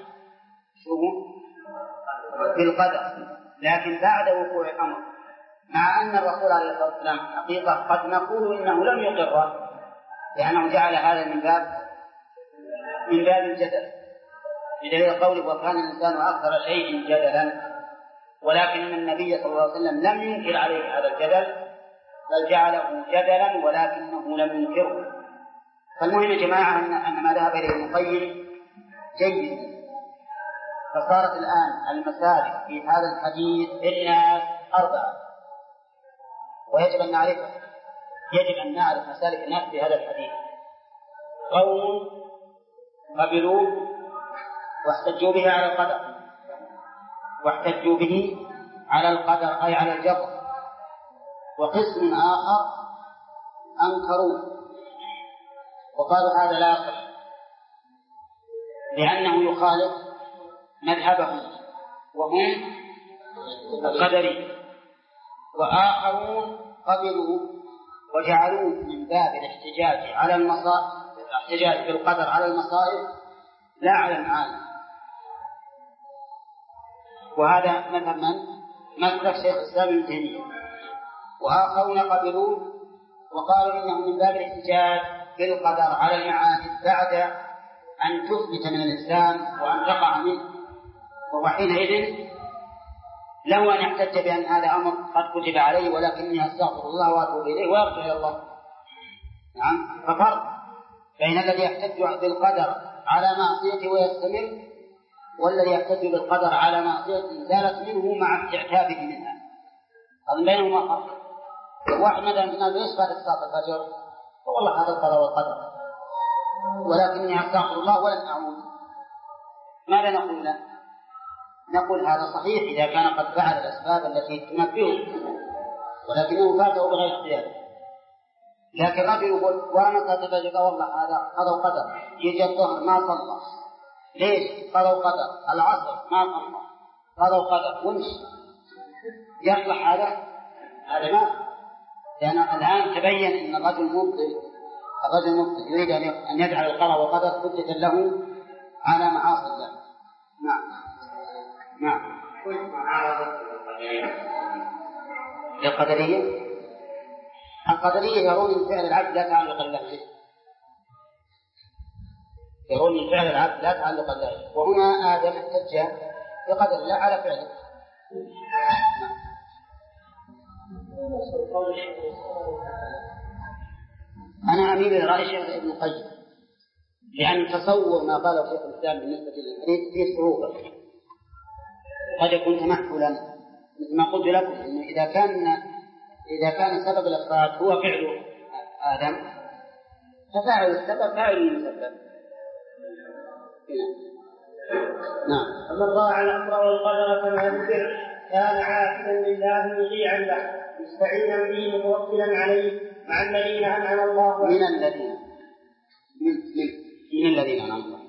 بالقدر، لكن بعد وقوع الأمر، مع أن الرسول عليه الصلاة والسلام حقيقة قد نقول إنه لم يقر، لأنه جعل هذا من باب من باب الجدل بدليل قوله وكان الإنسان أكثر شيء جدلا، ولكن النبي صلى الله عليه وسلم لم ينكر عليه هذا الجدل بل جعله جدلا ولكنه لم ينكره. فالمهم يا جماعة أن ما ذهب إليه ابن القيم جيد. فصارت الآن المسالك في هذا الحديث للناس أربعة، ويجب أن نعرفها، يجب أن نعرف مسالك الناس في هذا الحديث. قوم قبلوه واحتجوا به على القدر واحتجوا به على القدر أي على الجبر، وقسم آخر أنكروا وقالوا هذا لا يصح لأنه يخالف مذهبهم وهم القدري. وآخرون قبلوا وجعلوه من باب الاحتجاج على المصائب، الاحتجاج بالقدر على المصائب لا على المعاني. وهذا مذهب من؟ مذهب شيخ الإسلام ابن تيمية. وآخرون قبلوه وقالوا إنه من باب الاحتجاج بالقدر على المعاني بعد أن تثبت من الإنسان وأن تقع منه، وهو حينئذ له أن يحتج بأن هذا أمر قد كتب عليه ولكني أستغفر الله وأتوب إليه ويرجع إلى الله. نعم. ففرق بين الذي يحتج بالقدر على معصيته ويستمر والذي يحتج بالقدر على معصيته زالت منه مع استعتابه منها. هذا بينهما فرق. واحد مثلا من الناس يصبح الصلاة الفجر والله هذا القضاء والقدر ولكني أستغفر الله ولن أعود، ماذا نقول له؟ نقول هذا صحيح إذا كان قد فعل الأسباب التي تنبهه ولكنه فاته بغير اختيار. لكن رجل يقول وأنا صلاة الفجر والله هذا قضاء وقدر، يجي الظهر ما صلى، ليش؟ قضاء وقدر. العصر ما صلى، قضاء وقدر، ومشي. يصلح هذا؟ هذا ما، لأن الآن تبين أن الرجل مبطل، الرجل مبطل يريد أن يجعل القضاء والقدر حجة له على معاصي الله. نعم. نعم. القدرية القدرية يرون أن فعل العبد لا تعلق له به، يرون أن فعل العبد لا تعلق له، وهنا آدم احتج بقدر الله على فعله. أنا أميل إلى رأي شيخ ابن القيم، لأن تصور ما قاله شيخ الإسلام بالنسبة للحديث فيه صعوبة، قد يكون تمثلا مثل ما قلت لكم إنه إذا كان إذا كان سبب الإخراج هو فعل آدم ففاعل السبب فاعل المسبب. نعم. ومن راعى الأمر والقدر كما ذكر كان عاكسا لله مطيعا له مستعينا به متوكلا عليه مع الذين أنعم الله من الذين من, من, من الذين أنعم الله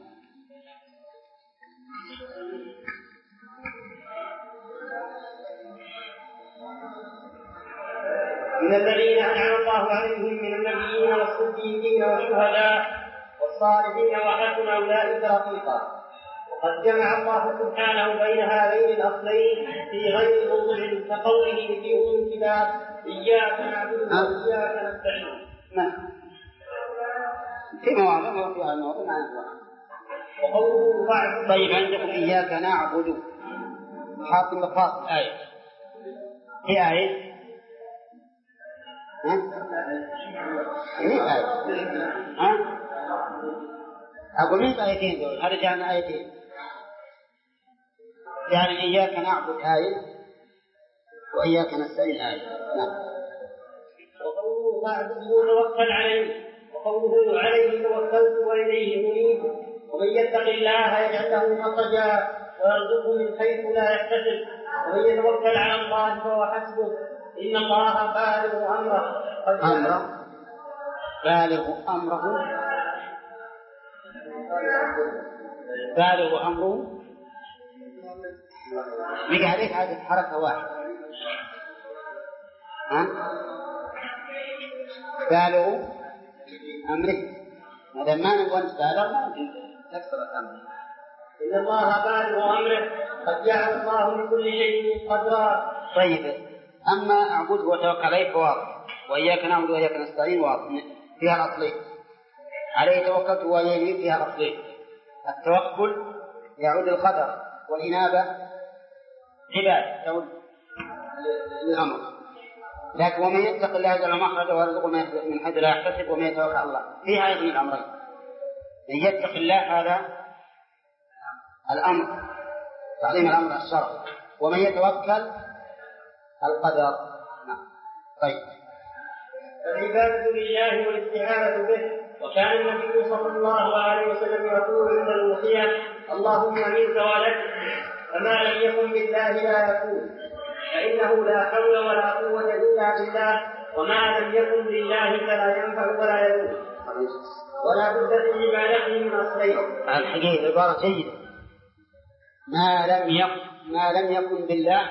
من الذين أنعم الله عليهم من النبيين والصديقين والشهداء والصالحين وحسن أولئك رفيقا. وقد جمع الله سبحانه بين هذين الأصلين في غير موضع كقوله في أم الكتاب إياك نعبد وإياك نستعين. نعم. في مواضع وفي الموضوع مع الله. وقوله بعد طيب عندكم إياك نعبد حاطم الخاص آية هي آية ها؟ إيه آية ها؟ أقول من آيتين دول هذا جاءنا آيتين يعني إياك نعبد آية وإياك نستعين آية. نعم. وقوله بعده توكل عليه وقوله عليه توكلت وإليه أنيب. ومن يتق الله يجعل له مخرجا ويرزقه من حيث لا يحتسب ومن يتوكل على الله فهو حسبه إن الله بالغ أمره أمره بالغ أمره بالغ أمره بقى عليك هذه حركة واحدة ها بالغ أمره هذا ما نقول بالغ ما تكسر الأمر. إن الله بالغ أمره قد جعل الله لكل شيء قدرا. طيب أما أعبده وتوكل عليه فواضح وإياك نعبد وإياك نستعين واضح فيها الأصلين عليه توكلت وإليه فيها الأصلين. التوكل يعود القدر والإنابة عباد تعود للأمر. لكن ومن يتق الله يجعل مخرجا ويرزقه من حيث لا يحتسب ومن يتوكل على الله فيها أيضا الأمرين. من يتق الله هذا الأمر تعظيم الأمر الشرعي ومن يتوكل القدر. نعم. طيب العبادة لله والاستعانة به. وكان النبي صلى الله عليه وسلم يقول عند الوصية اللهم منك ولك فما لم يكن بالله لا يكون فإنه لا حول ولا قوة إلا بالله وما لم يكن لله فلا ينفع ولا يضر ولا بد في عبادته من مرتين. الحقيقة عبارة جيدة. ما لم يكن ما لم يكن بالله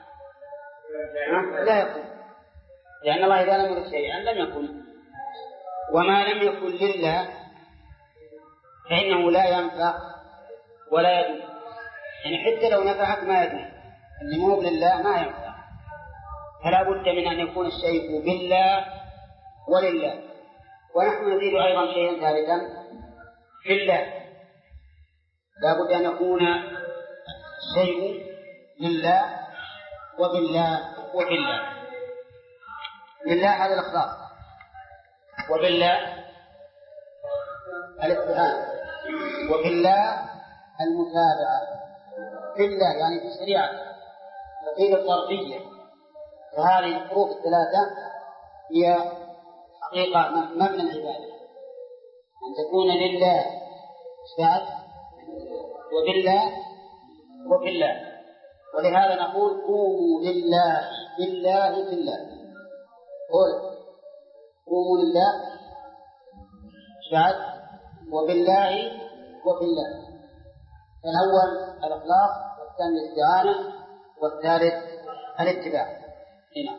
لا يكون، لأن الله إذا لم يرد شيئا لم يكن، وما لم يكن لله فإنه لا ينفع ولا يدوم. يعني حتى لو نفعك ما يدوم، اللي مو لله ما ينفع. فلا بد من أن يكون الشيء بالله ولله. ونحن نزيد أيضا شيئا ثالثا في الله، لا بد أن يكون الشيء لله وبالله وبالله. لله هذا الإخلاص، وبالله الاستعانة، وبالله المتابعة. بالله يعني في الشريعة تفيد الظرفية. فهذه الحروف الثلاثة هي حقيقة مبنى العبادة، أن تكون لله استعد وبالله وبالله. ولهذا نقول قوموا لله بالله في الله. قول قوموا لله استعد وبالله وفي الله. الأول الإخلاص، والثاني الاستعانة، والثالث الاتباع. هنا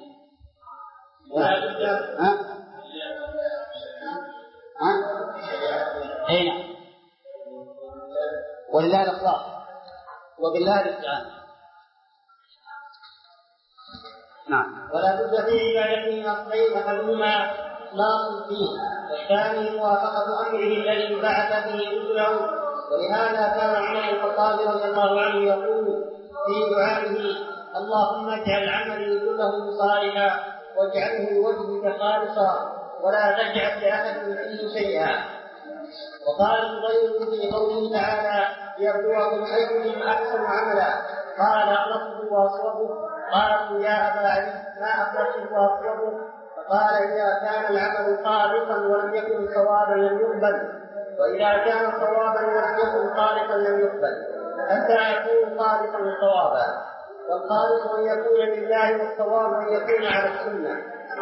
ها ها هنا ولله الإخلاص وبالله الاستعانة. نعم. ولا بد في عبادته من أصلين أحدهما إخلاص فيه، والثاني موافقة أمره الذي بعث به رسله. ولهذا كان عمر بن الخطاب رضي الله عنه يقول في دعائه: اللهم اجعل عملي كله صالحا واجعله لوجهك خالصا ولا تجعل لأحد فيه شيئا. وقال الغير في قوله تعالى: ليبلوكم أيكم أحسن عملا، قال أخلصه وأصوبه. قالوا يا أبا علي ما أخلصه وأصوبه؟ فقال: إذا كان العمل خالصا ولم يكن صوابا لم يقبل، وإذا كان صوابا ولم يكن خالصا لم يقبل، حتى يكون خالصا صوابا. والخالص أن يكون لله، والصواب أن يكون على السنة.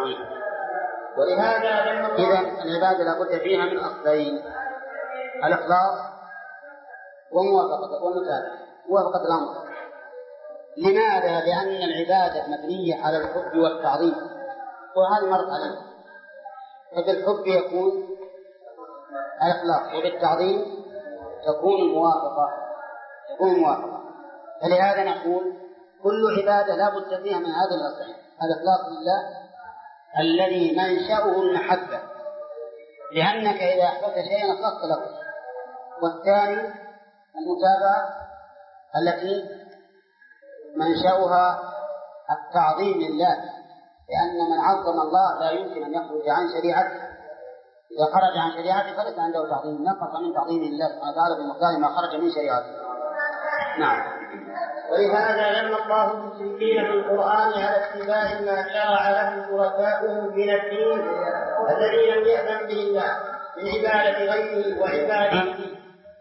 ولهذا لما إذن العبادة لابد فيها من أصلين: الإخلاص وموافقة والمتابعة، موافقة الأمر. لماذا؟ لأن العبادة مبنية على الحب والتعظيم، وهذا مرت عليه. فبالحب يكون الإخلاص، وبالتعظيم تكون الموافقة تكون الموافقة. فلهذا نقول كل عبادة لا بد فيها من هذا الأصلين: الإخلاص لله الذي منشأه المحبة، لأنك إذا أحببت شيئا أخلصت له. والثاني المتابعة التي منشأها التعظيم لله، لأن من عظم الله لا يمكن أن يخرج عن شريعته. إذا خرج عن شريعته فليس عنده تعظيم، نقص من تعظيم الله سبحانه وتعالى بمقدار ما خرج من شريعته. نعم. ولهذا لم الله المشركين في القرآن على اتباع ما شرع لهم شركاؤهم من الدين الذي لم يأذن به الله من عبادة غيره وعبادته.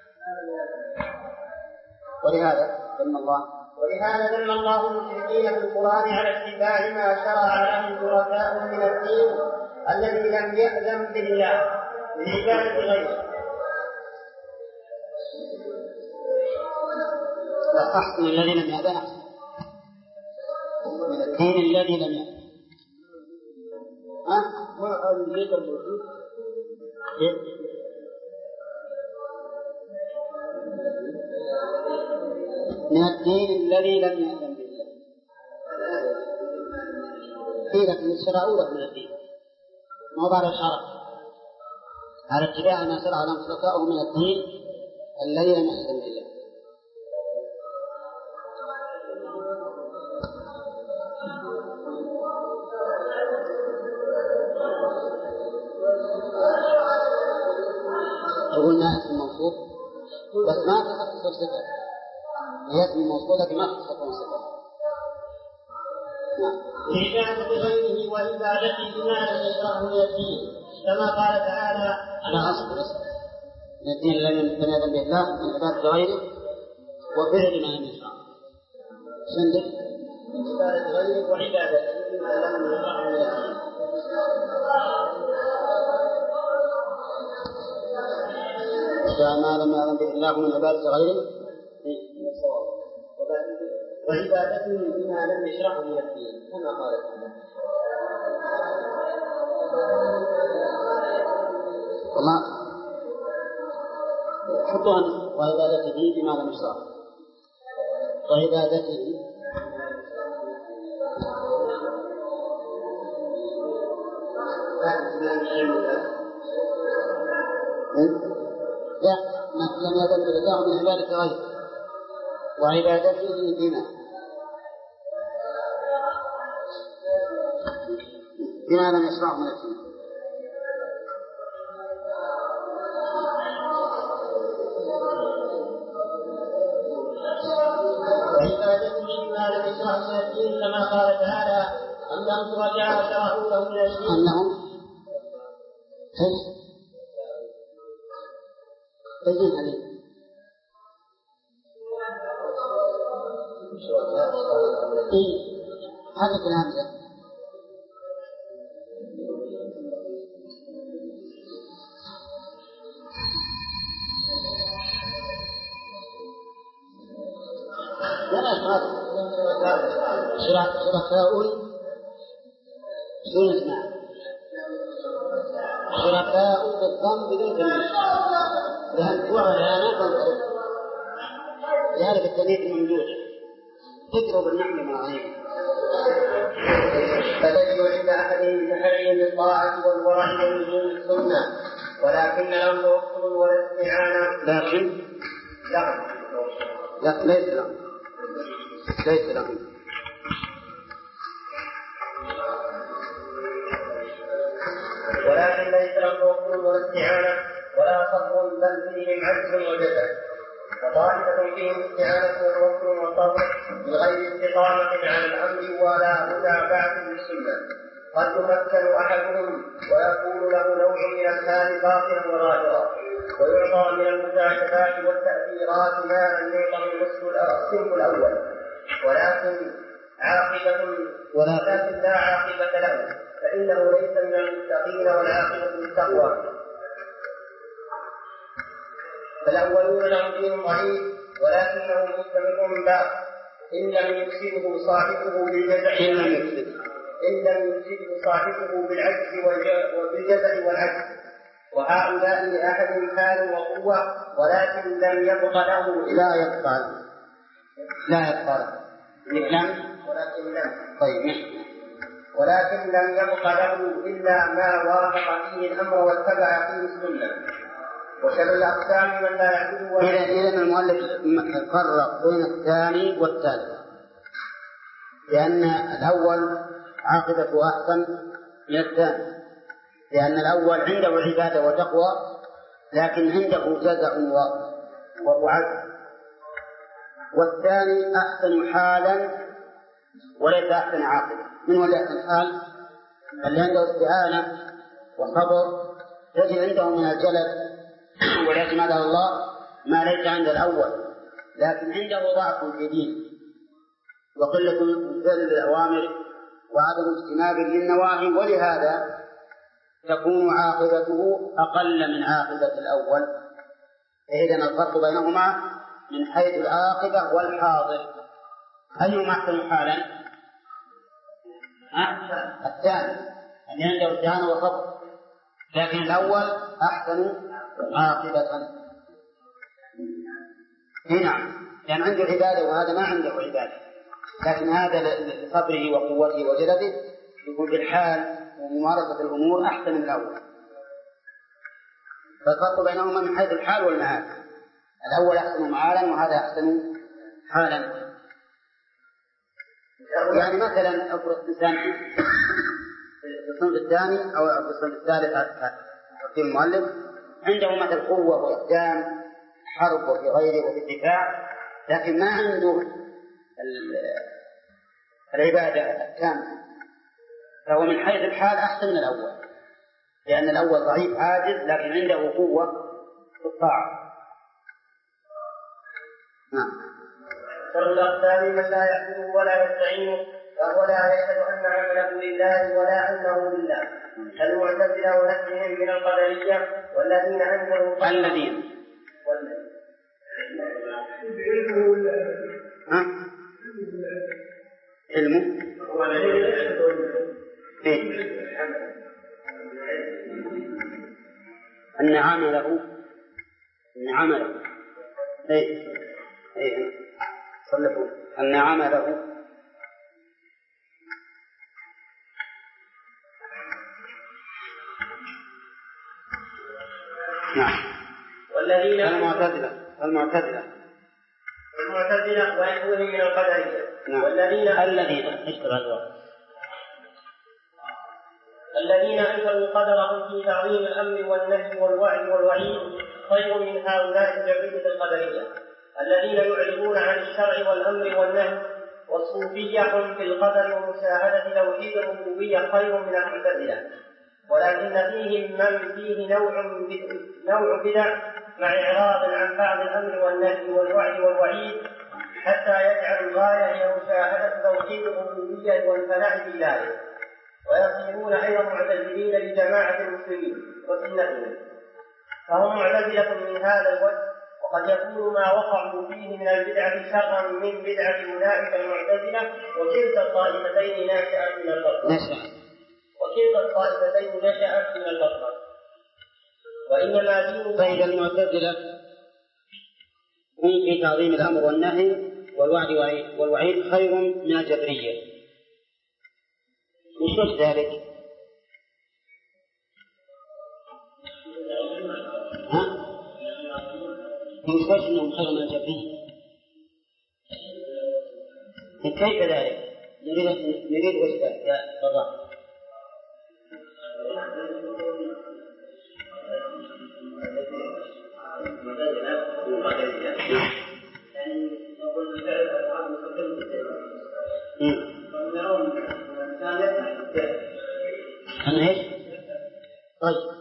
ولهذا ذم الله ولهذا ذم الله المشركين في القرآن على اتباع ما شرع لهم شركاؤهم من الدين الذي لم يأذن به الله من عبادة غيره. أحسن الذي لم يأذن من الدين الذي لم يأذن. ها؟ ما هذا البيت الموجود؟ من الدين الذي لم يأذن به الله. قيل في الشرع أولى من الدين، ما بعد الشرع، على اتباع ما شرع لهم شركاؤهم من الدين الذي لم يأذن به الله. قلنا اسم موصوف بس ما تخصص الصفة، هي اسم موصوف لكن ما تخصص الصفة. عبادة غيره وعبادته بما لم يشرعه من الدين، كما قال تعالى: على أصل من الدين الذي لم يأذن به الله من عبادة غيره وفعل ما لم يشرعه. شندك عبادة غيره وعبادته بما لم يشرعه من الدين. ما لم يعلم به الله من عبادة غيره وعبادته بما لم يشرعه من الدين كما قال تعالى. والله حطها وعبادته بما لم يشرعه وعبادته لا لم يدل الله من عبادة غيره وعبادته بما بما لم يشرعه من الدين. وعبادته بما لم يشرعه من الدين كما قال تعالى أنهم شركاء شرعوا له من الدين أنهم ايش؟ بين عليه إيه هذا كلام ذا لا شركاء شو نسمع شركاء بالضم بدون تمييز لأن وعلى نقل لهذا التنيت موجود تقرب النحل مع غيره. فليس عند أحدهم تحري للطاعة والورع ولزوم السنة ولكن له توكل ولا استعانة. لكن لا لا ليس له ليس له ولكن ليس له توكل ولا استعانة ولا صبر بل فيهم عجز وجزع. وطائفة فيهم استعانة وتوكل وصبر بغير استقامة على الأمر ولا متابعة للسنة. قد يمكن أحدهم ويكون له نوع من الحال باطلا وظاهرا ويعطى من المكاشفات والتأثيرات ما لم يعطى من الصنف الأول ولكن عاقبة ولكن لا عاقبة له فإنه ليس من المتقين والعاقبة للتقوى. فالأولون لهم دين ضعيف ولكنه مستمر باب إن لم يفسده صاحبه بالجزع إن لم يفسده صاحبه بالعجز وبالجزع والعجز. وهؤلاء لأحد حال وقوة ولكن لم يبق له لا يبقى لا يبقى له لم ولكن لم طيب ولكن لم يبق له إلا ما وافق فيه الأمر واتبع فيه السنة. وشر الأقسام من لا يعبد ولا إذن المؤلف فرق بين الثاني والثالث لأن الأول عاقبته أحسن من الثاني لأن الأول عنده عبادة وتقوى لكن عنده جزع وعجز والثاني أحسن حالا وليس أحسن عاقبة. من هو اللي أحسن حال؟ اللي عنده استعانة وصبر تجد عنده من الجلد والاعتماد على الله ما ليس عند الأول لكن عنده ضعف في دين وقلة الفعل بالأوامر وعدم اجتناب للنواهي ولهذا تكون عاقبته أقل من عاقبة الأول. إذن الفرق بينهما من حيث العاقبة والحاضر أيهما أحسن حالا؟ الثاني اللي عنده استعانة وصبر لكن الأول أحسن عاقبة. هنا لأن عنده عبادة وهذا ما عنده عبادة لكن هذا لصبره وقوته وجلده يكون بالحال وممارسة الأمور أحسن من الأول. فالفرق بينهما من حيث الحال والمآل الأول أحسن معالا وهذا أحسن حالا. يعني مثلا أفرض إنسان في الصنف الثاني أو في الصنف الثالث في المؤلف عنده مثل قوة وإقدام حرب وفي غيره وفي الدفاع لكن ما عنده العبادة التامة فهو من حيث الحال أحسن من الأول لأن الأول ضعيف عاجز لكن عنده قوة في الطاعة. نعم. شر الأقسام من لا يحسنه ولا يستعينه فهو لا يشهد أن عمله لله ولا أنه لله. المعتزلة ونحوهم من القدرية والذين أنكروا الذين ها؟ علمه إيه؟ أن عمله أن عمله أي أي صلحوا أن عمله نعم. والذين المعتزلة المعتزلة المعتزلة ونحوهم من القدرية. نعم. والذين الذين اشترى الوقت الذين أنكروا القدر هم في تعظيم الأمر والنهي والوعد والوعيد خير من هؤلاء الجبرية القدرية الذين يعرضون عن الشرع والأمر والنهي. والصوفية هم في القدر ومشاهدة توحيد الربوبية خير من المعتزلة، ولكن فيهم من فيه نوع نوع بدع مع إعراض عن بعض الأمر والنهي والوعد والوعيد حتى يجعل الغاية هي مشاهدة توحيد الربوبية والفناء في ذلك، ويصيرون أيضا معتزلين لجماعة المسلمين وسنتهم، فهم معتزلة من هذا الوجه. وقد يكون ما وقعوا فيه من البدعة شرا من بدعة أولئك المعتزلة، وكلتا الطائفتين نشأت من البطل وكلتا الطائفتين نشأت من البطل وإنما دين. طيب المعتزلة هم في تعظيم الأمر والنهي والوعد والوعيد خير من الجبرية. وش ذلك؟ ها؟ يوصف أنهم خير من الجبرية. كيف ذلك؟ نريد نريد وجهك يا رضا. أنا إيش؟ طيب.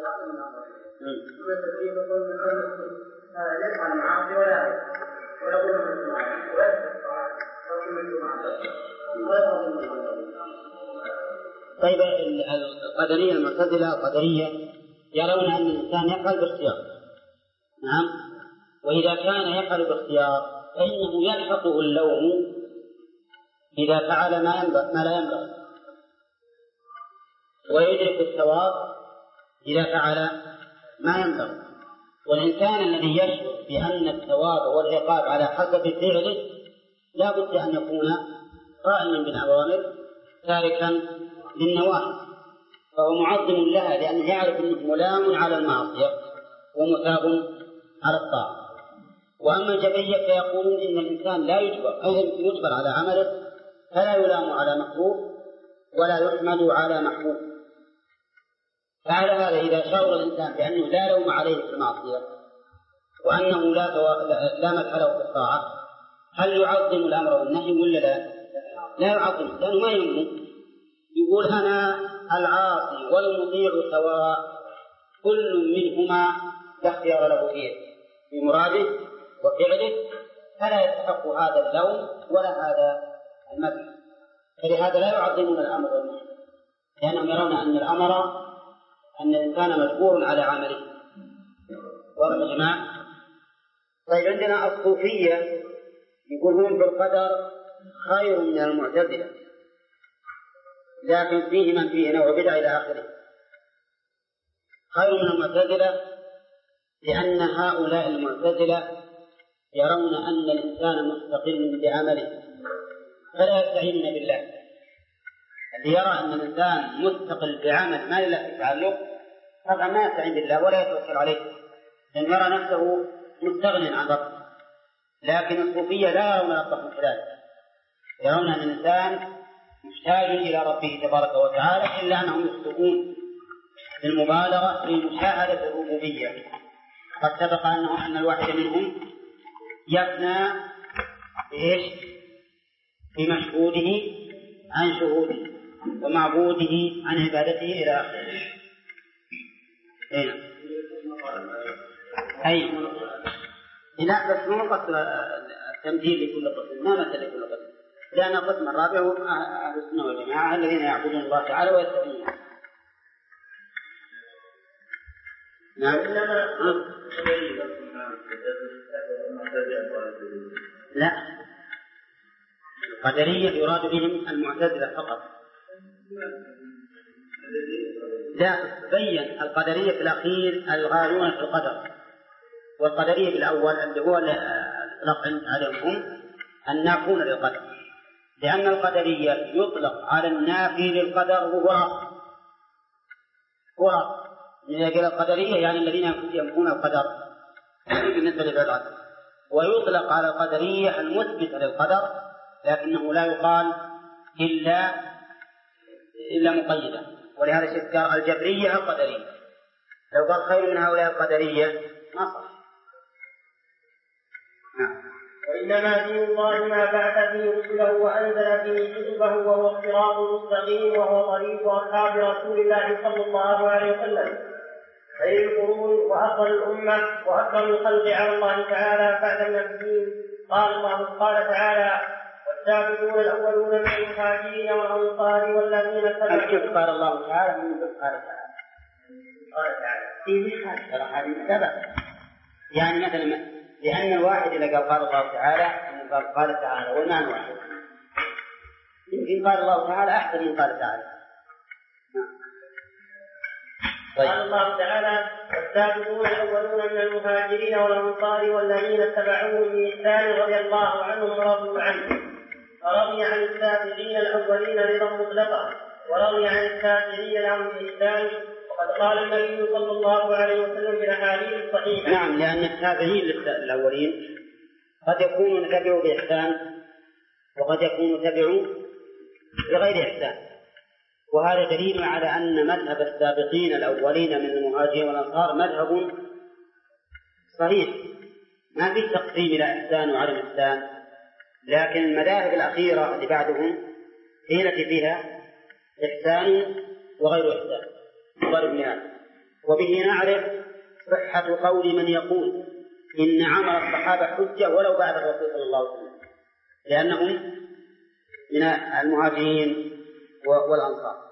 طيب القدرية المعتزلة القدرية يرون أن الإنسان يفعل باختيار. نعم. وإذا كان يفعل باختيار فإنه يلحقه اللوم إذا فعل ما ينبغي ما لا ينبغي، ويدرك الثواب إذا فعل ما ينبغي. والإنسان الذي يشعر بأن الثواب والعقاب على حسب فعله لا بد أن يكون قائما بالأوامر تاركا للنواهي، فهو معظم لها لأنه يعرف أنه ملام على المعصية ومثاب على الطاعة. وأما الجبرية فيقولون إن الإنسان لا يجبر أيضا يجبر على عمله، فلا يلام على مكروه ولا يحمد على محمود. فعلى هذا إذا شعر الإنسان بأنه لا لوم عليه في المعصية وأنه لا لا مدخله في الطاعة، هل يعظم الأمر والنهي ولا لا؟ لا يعظم، لأنه ما يهمه. يقول أنا العاصي والمطيع سواء، كل منهما لا اختيار له فيه في مراده وفعله، فلا يستحق هذا اللوم ولا هذا المدح. فلهذا لا يعظمون الأمر والنهي، لأنهم يرون أن الأمر أن الإنسان مجبور على عمله. واضح يا جماعة؟ طيب عندنا الصوفية يقولون بالقدر خير من المعتزلة، لكن فيه من فيه نوع بدع إلى آخره. خير من المعتزلة لأن هؤلاء المعتزلة يرون أن الإنسان مستقل بعمله فلا يستعين بالله. الذي يرى أن الإنسان مستقل بعمل ما له تعلق طبعا ما يستعين بالله ولا يتوكل عليه، لأن يرى نفسه مستغنٍ عن ربه. لكن الصوفية لا يرون ربهم كذلك، يرون أن الإنسان محتاج إلى ربه تبارك وتعالى، إلا أنهم يخطئون بالمبالغة في مشاهدة الربوبية. قد سبق أنه أن الواحد منهم يفنى بإيش؟ بمشهوده عن شهوده ومعبوده عن عبادته إلى آخره. هنا أي لا بس مو قصد التمثيل لكل قسم، ما مثل لكل قسم، لأن القسم الرابع هو أهل السنة والجماعة الذين يعبدون الله تعالى ويستقيمون. نعم. لا، القدرية يراد بهم المعتزلة فقط. لا، بين القدرية في الأخير الغالون في القدر، والقدرية في الأول اللي هو الإطلاق عليهم النافون للقدر، لأن القدرية يطلق على النافي للقدر وهو هو إذا قيل القدرية يعني الذين ينفون القدر بالنسبة للعباد، ويطلق على القدرية المثبتة للقدر لكنه لا يقال إلا إلا مقيدا، ولهذا شكر الجبرية القدرية، لو قال خير من هؤلاء القدرية ما صح. نعم. وإنما دين الله ما بعث فيه رسله وأنزل فيه كتبه وهو الصراط المستقيم وهو طريق أصحاب رسول الله صلى الله عليه وسلم خير القرون وأفضل الأمة وأكرم الخلق على الله تعالى بعد النبيين. قال الله قال تعالى: والسابقون الأولون من المهاجرين والأنصار والذين اتبعوهم. قال الله تعالى من قال تعالى قال تعالى في هذا هذه سبب، يعني مثلا لأن الواحد إذا قال قال الله تعالى إنه قال قال تعالى والمعنى واحد، يمكن قال الله تعالى أحسن من قال تعالى. طيب. قال الله تعالى: والسابقون الأولون من المهاجرين والأنصار والذين اتبعوهم بإحسان رضي الله عنهم ورضوا عنه. فرضي عن السابقين الأولين رضا مطلقا، ورضي عن السابقين لهم بإحسان، وقد قال النبي صلى الله عليه وسلم في الأحاديث الصحيحة. نعم، لأن التابعين الأولين قد يكونوا تبعوا بإحسان وقد يكونوا تبعوا بغير إحسان، وهذا دليل على أن مذهب السابقين الأولين من المهاجرين والأنصار مذهب صحيح، ما في تقسيم إلى إحسان وعدم إحسان، لكن المذاهب الأخيرة اللي بعدهم هي التي فيها إحسان وغير إحسان ضرب لهذا. وبه نعرف صحة قول من يقول إن عمل الصحابة حجة ولو بعد الرسول صلى الله عليه وسلم، لأنهم من المهاجرين والأنصار.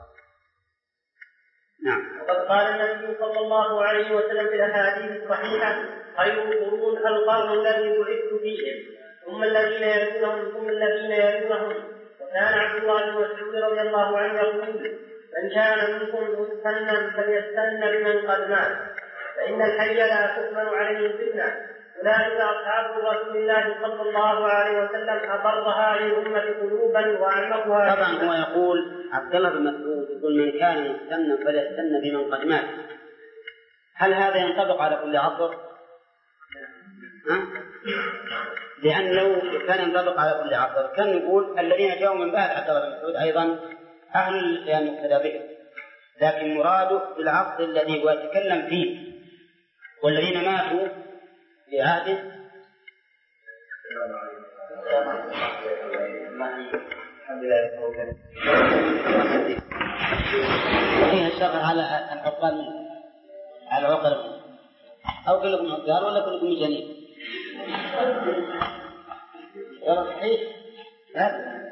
نعم. وقد قال النبي صلى الله عليه وسلم في الأحاديث الصحيحة: خير القرون القرن الذي بعثت فيهم ثم الذين يلونهم ثم الذين يلونهم. وكان عبد الله بن مسعود رضي الله عنه يقول: من كان منكم مستنا فليستن بمن قد مات، فإن الحي لا تؤمن عليه الفتنة. أولئك أصحاب رسول الله صلى الله عليه وسلم أبرها للأمة قلوبا وأعمقها. طبعا هو يقول عبد الله بن مسعود يقول: من كان مستنا فليستن بمن قد مات. هل هذا ينطبق على كل عصر؟ ها؟ لأن لو كان ينطبق على كل عصر كان يقول الذين جاءوا من بعد عبد الله بن مسعود أيضا أهل الإسلام يقتدى بهم، لكن مراده في العصر الذي هو يتكلم فيه والذين ماتوا في عهده. وفيها الشرع على العقل على العقل أو كلكم عقال ولا كلكم مجانين؟ ولا صحيح؟ لا.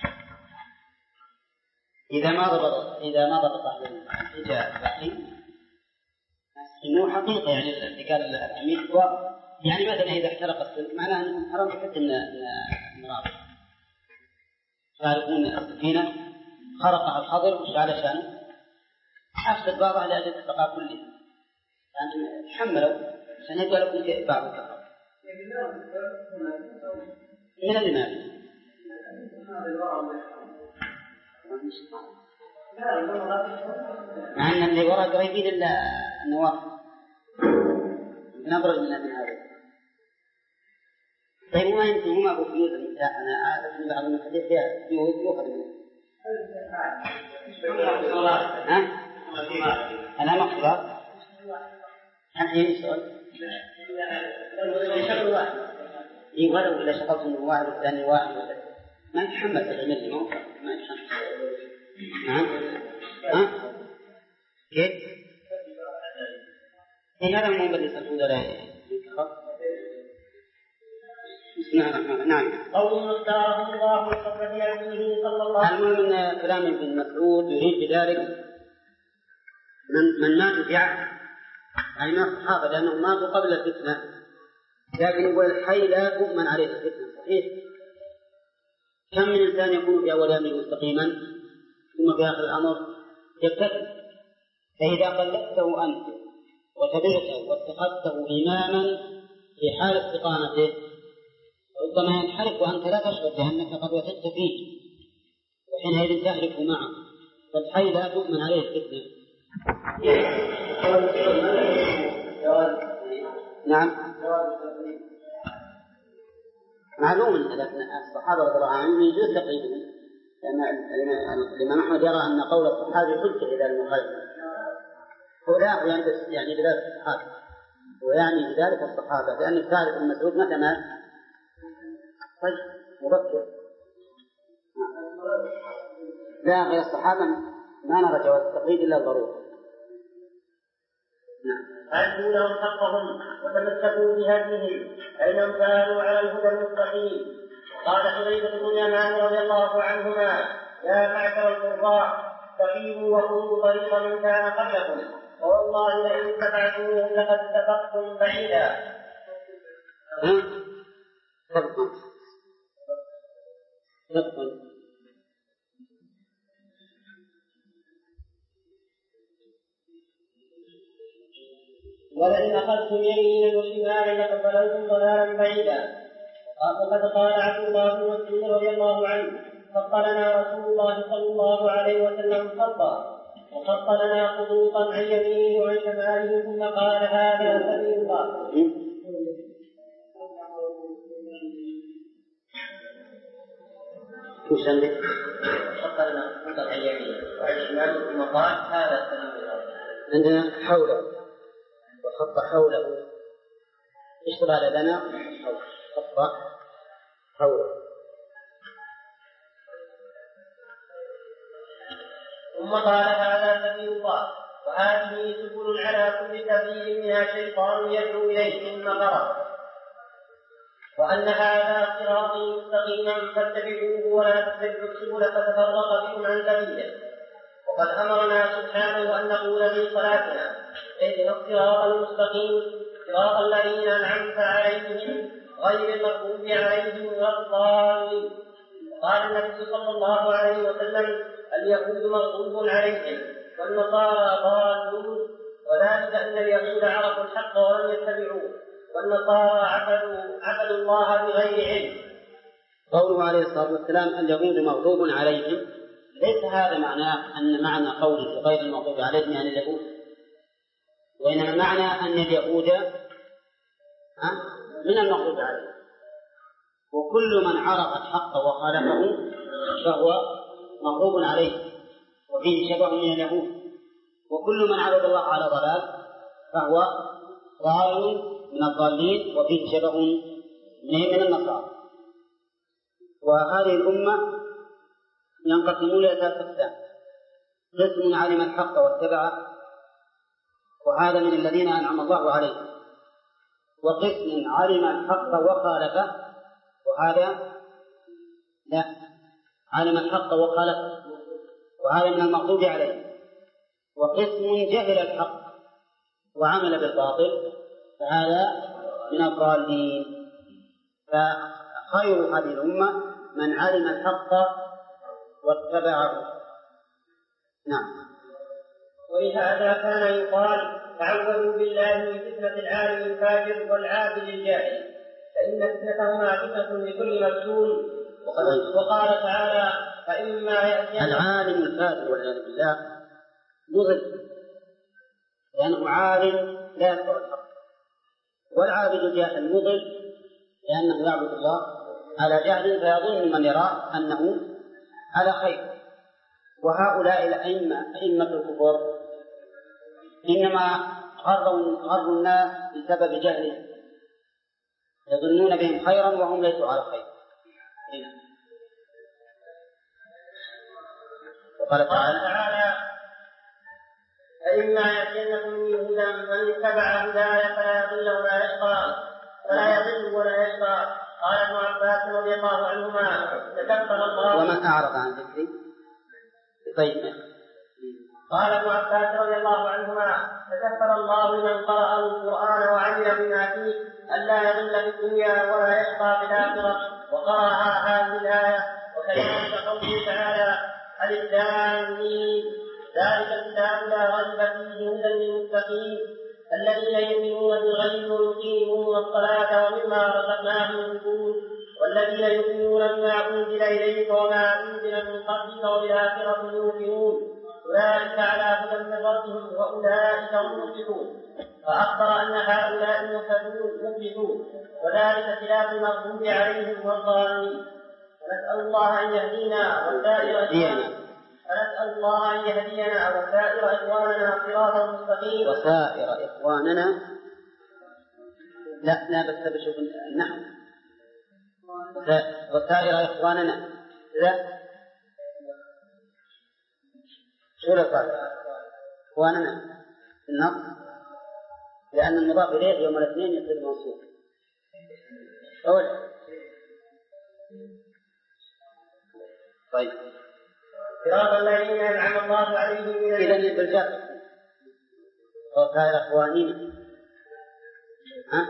إذا ما ضبط إذا ما ضبط الحجة البحري إنه حقيقة، يعني الاتكال الأمير هو يعني مثلا إذا احترق السلك معناه أنهم حرام حتى المرأة خارقون السفينة خرقها الخضر وش علشان أفسد بعضها لأجل البقاء كله، يعني تحملوا عشان يبقى لكم بعض الكفر من المال. مع أن اللي وراء قريبين إلا النواف نبرز من هذا. طيب ما يمكن هما أبو فيوز النساء، أنا أعرف من بعض المحدث فيها فيوز يؤخذ منه. ها؟ أنا مخصوص الحين السؤال شغل واحد يغلب إذا شغلتم واحد والثاني واحد ما يتحمل سبع ملي ما ما يتحمل. نعم. ها؟ كيف؟ إيه هذا مو بدي يصلحون ولا يتخف. نعم. قول اختاره الله لصفة نبيه صلى الله عليه وسلم. المهم أن كلام ابن مسعود يريد بذلك من من مات في عهد يعني ما الصحابة لأنهم ماتوا قبل الفتنة، لكن يقول الحي لا تؤمن عليه الفتنة. صحيح. كم من إنسان يكون في أول أمره مستقيما ثم في آخر الأمر يبتسم، فإذا قلدته أنت وتبعته واتخذته إماما في حال استقامته ربما ينحرف وأنت لا تشعر بأنك قد وثقت فيه، وحينئذ تهلك معه. فالحي لا تؤمن عليه الفتنة. نعم معلوم أن الصحابة رضي الله عنهم يجوز تقييدهم، لأن الإمام أحمد يرى أن قول الصحابي حجة إلى المخالف، ولا يلبس يعني بذلك الصحابة ويعني بذلك الصحابة، لأن الثالث المسعود متى مات؟ طيب مبكر. لا غير الصحابة ما نرى جواز التقييد إلا الضرورة. أدوا لهم حقهم وتمسكوا بهديهم فإنهم كانوا على الهدى المستقيم. قال حذيفة بن اليمان رضي الله عنهما: يا معشر القراء استقيموا وكونوا طريق من كان قبلكم، والله لئن اتبعتموهم لقد سبقتم بعيدا. ولئن أخذتم يمينا وشمالا لقد ضللتم ضلالا بعيدا. وقد قال عبد الله بن مسعود رضي الله عنه: خط لنا رسول الله صلى الله عليه وسلم خطا، وخط لنا خطوطا عن يمينه وعن شماله، ثم قال: هذا سبيل الله. خط لنا خطوطا عن يمينه وعن شماله، ثم قال: هذا سبيل الله. عندنا حوله وخط حوله. اشتغل لنا خط حوله. ثم قال: هذا سبيل الله، وهذه سبل على كل سبيل منها شيطان يدعو إليه ثم قرأ: وأن هذا صراطي مستقيما فاتبعوه ولا تتبعوا السبل فتفرق بكم عن سبيله. وقد أمرنا سبحانه أن نقول في صلاتنا: اهدنا الصراط المستقيم صراط الذين أنعمت عليهم غير المغضوب عليهم ولا الضالين. قال النبي صلى الله عليه وسلم: اليهود مغضوب عليهم والنصارى ضالون، وذلك أن اليهود عرفوا الحق ولم يتبعوه، والنصارى عبدوا عبدوا الله بغير علم. قوله عليه الصلاة والسلام: اليهود مغضوب عليهم، ليس هذا معناه أن معنى قوله غير المغضوب عليهم يعني اليهود، وإنما معنى أن اليهود من المغضوب عليهم، وكل من عرف الحق وخالفه فهو مغضوب عليه وفيه شبه من اليهود، وكل من عبد الله على ضلال فهو ضال من الضالين وفيه شبه من النصارى. وهذه الأمة ينقسمون إلى ثلاثة أقسام: قسم علم الحق واتبعه وهذا من الذين أنعم الله عليهم، وقسم علم الحق وخالفه وهذا لا علم الحق وخالفه وهذا من المغضوب عليهم، وقسم جهل الحق وعمل بالباطل فهذا من الضالين. فخير هذه الأمة من علم الحق واتبعه. نعم. ولهذا كان يقال: تعوذوا بالله من فتنة العالم الفاجر والعابد الجاهل، فإن فتنتهما فتنة لكل مفتون. وقال تعالى: فإما يأتي العالم الفاجر والعياذ بالله مضل، لأنه عالم لا يتبع الحق، والعابد الجاهل مضل لأنه يعبد الله على جهل فيظن من يراه أنه على خير. وهؤلاء الأئمة أئمة الكفر إنما غروا غروا الناس بسبب جهلهم، يظنون بهم خيرا وهم ليسوا على خير. وقال تعالى: فإما يأتينكم من هدى من اتبع هداي فلا يضل ولا يشقى فلا يضل ولا يشقى. قال ابن عباس رضي الله عنهما: تكبر الله ومن أعرض عن ذكري. طيب قال ابن عباس رضي الله عنهما: تكفل الله لمن قرأ القرآن وعمل بما فيه ألا يضل في الدنيا ولا يشقى في الآخرة، وقرأ هذه الآية. وكذلك قوله تعالى: ألف لام ميم ذلك الكتاب لا ريب فيه هدى للمتقين الذين يؤمنون بالغيب ويقيمون الصلاة ومما رزقناهم ينفقون والذين يؤمنون بما أنزل إليك وما أنزل من قبلك وبالآخرة يوقنون أولئك على هدى من ربهم وأولئك هم المفلحون. فأخبر أن هؤلاء المفلحون وذلك خلاف المغضوب عليهم والضالين. ونسأل الله أن يهدينا والسائر فنسأل الله أن يهدينا وسائر إخواننا صراطا مستقيما. وسائر إخواننا لا لا بس بشوف النحو. وسائر إخواننا لا شو لصار إخواننا النص، لأن المضاف إليه يوم الاثنين يصير منصوب. أول طيب صراط الذين أنعم الله عليهم من إذن بالجر وسائر إخواننا ها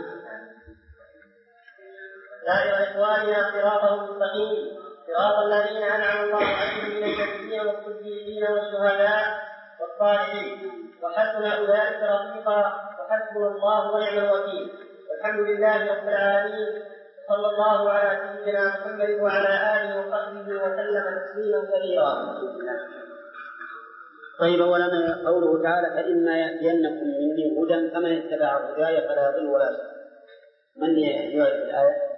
سائر إخواننا صراطهم المستقيم صراط الذين أنعم الله عليهم من النبيين والصديقين والشهداء والصالحين وحسن أولئك رفيقا وحسبنا الله ونعم الوكيل. والحمد لله رب العالمين. صلى الله على سيدنا محمد وعلى آله وصحبه وسلم تسليما كثيرا. طيب، ولما قوله تعالى: فإما يأتينكم مني هدى فمن اتبع هداي فلا يضل ولا يشقى. من يعرف الآية؟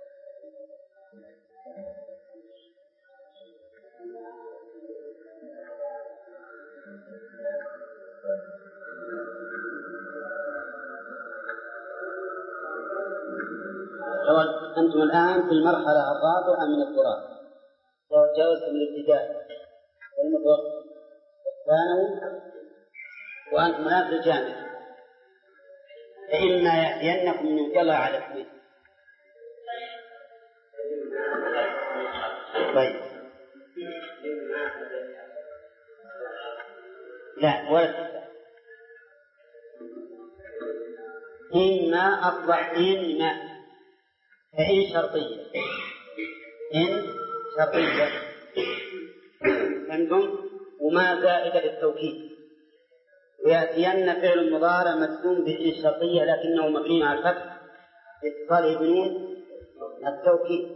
أنتم الآن في المرحلة الرابعة من الدراسة، تجاوزتم الابتدائي والمتوسط والثانوي وأنتم الآن في الجامعة. فإما يأتينكم من يلا على اثنين. طيب لا ولا إما أصبح إما فإن شرطية إن شرطية عندهم وما زائدة للتوكيد. ويأتين فعل مضارع مجزوم بإن شرطية لكنه مبني على الفتح لاتصاله بنون التوكيد.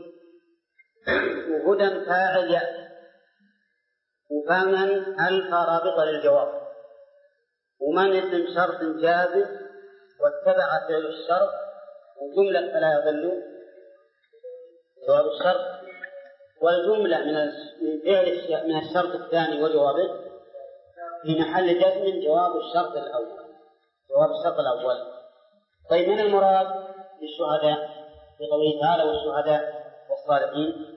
وهدى فاعل يأتي وفمن ألف رابطة للجواب. ومن اسم شرط جازم واتبع فعل الشرط وجملة فلا يضل جواب الشرط. والجملة من فعل من الشرط الثاني وجوابه في محل جزم جواب الشرط الأول جواب الشرط الأول. طيب، من المراد بالشهداء في قوله تعالى والشهداء والصالحين؟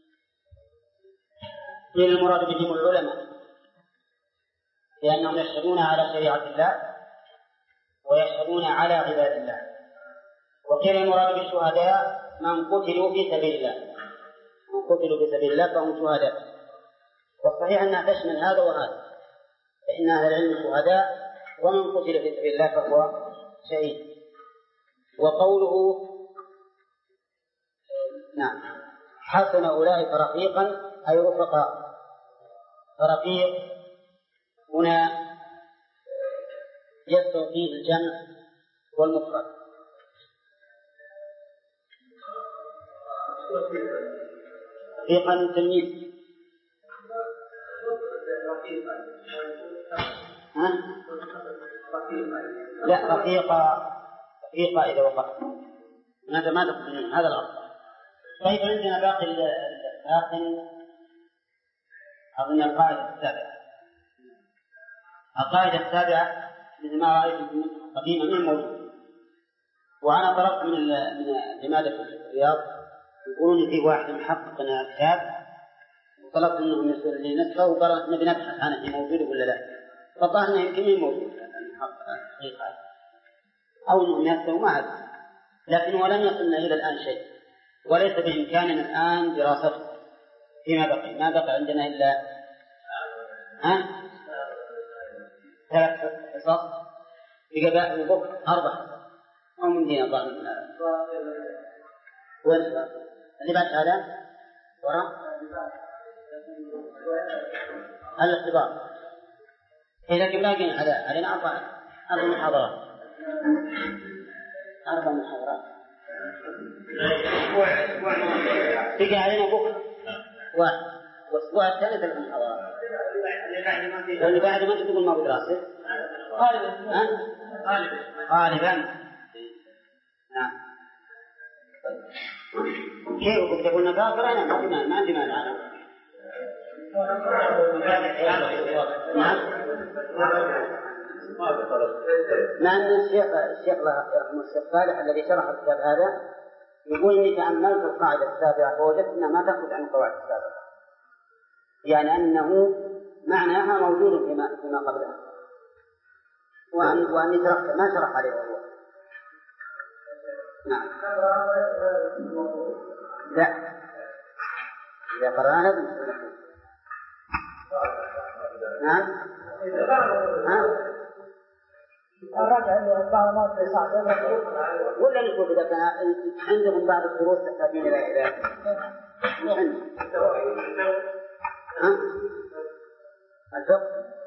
من المراد بهم العلماء لأنهم يشهدون على شريعة الله ويشهدون على عباد الله. وكان المراد بالشهداء من قتلوا في سبيل الله من قتلوا في سبيل الله فهم شهداء. والصحيح أنها تشمل هذا وهذا، فإن أهل العلم شهداء ومن قتل في سبيل الله فهو شهيد. وقوله نعم حسن أولئك رفيقا أي رفقاء. فرفيق هنا يستوي فيه الجمع والمفرد. رفيقا تلميذ ها؟ لا رفيقا رفيقا إذا وقفت هذا ما تقصدون هذا الأصل. طيب، عندنا باقي باقي أظن القاعدة السابعة. القاعدة السابعة مثل ما رأيتم قديما من موجود، وأنا طلبت من من جماعة الرياض يقولون في واحد محقق كتاب وطلبت منهم يرسل لي نسخة وقرأت نبي نبحث عنه موجود ولا لا، فطلعنا يمكن موجود المحقق أو أنهم يكتبوا ما أعرف، لكن ولم يصلنا إلى الآن شيء، وليس بإمكاننا الآن دراسته فيما بقي. ما بقى عندنا إلا ها ثلاث حصص بقباء وبكر أربع أو من دين الله وين اللي بعد هذا وراء الاختبار إذا كنا باقين على علينا أربع أربع محاضرات أربع محاضرات تجي علينا بكرة واحد والأسبوع الثالث ثلاث محاضرات واللي بعد ما تقول ما بدراسة غالبا غالبا غالبا نعم كيف كنت تقول نقاطر أنا ما عندي مانع أنا نعم مع أن الشيخ الشيخ رحمه الشيخ صالح الذي شرح الكتاب هذا يقول إني تأملت القاعدة السابعة فوجدت أنها ما تخرج عن القواعد السابقة يعني أنه معناها موجود فيما فيما قبلها وأن وأني تركت ما شرح عليه هو نعم لا إذا قرأنا بنسبة نعم ها الرجع اللي أربعة ما في صعب ولا نقول إذا كان عندهم بعض الدروس تحتاجون إلى إلى ها الفقه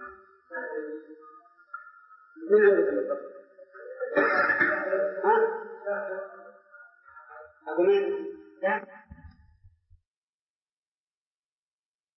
من عندكم الفقه ها أقول من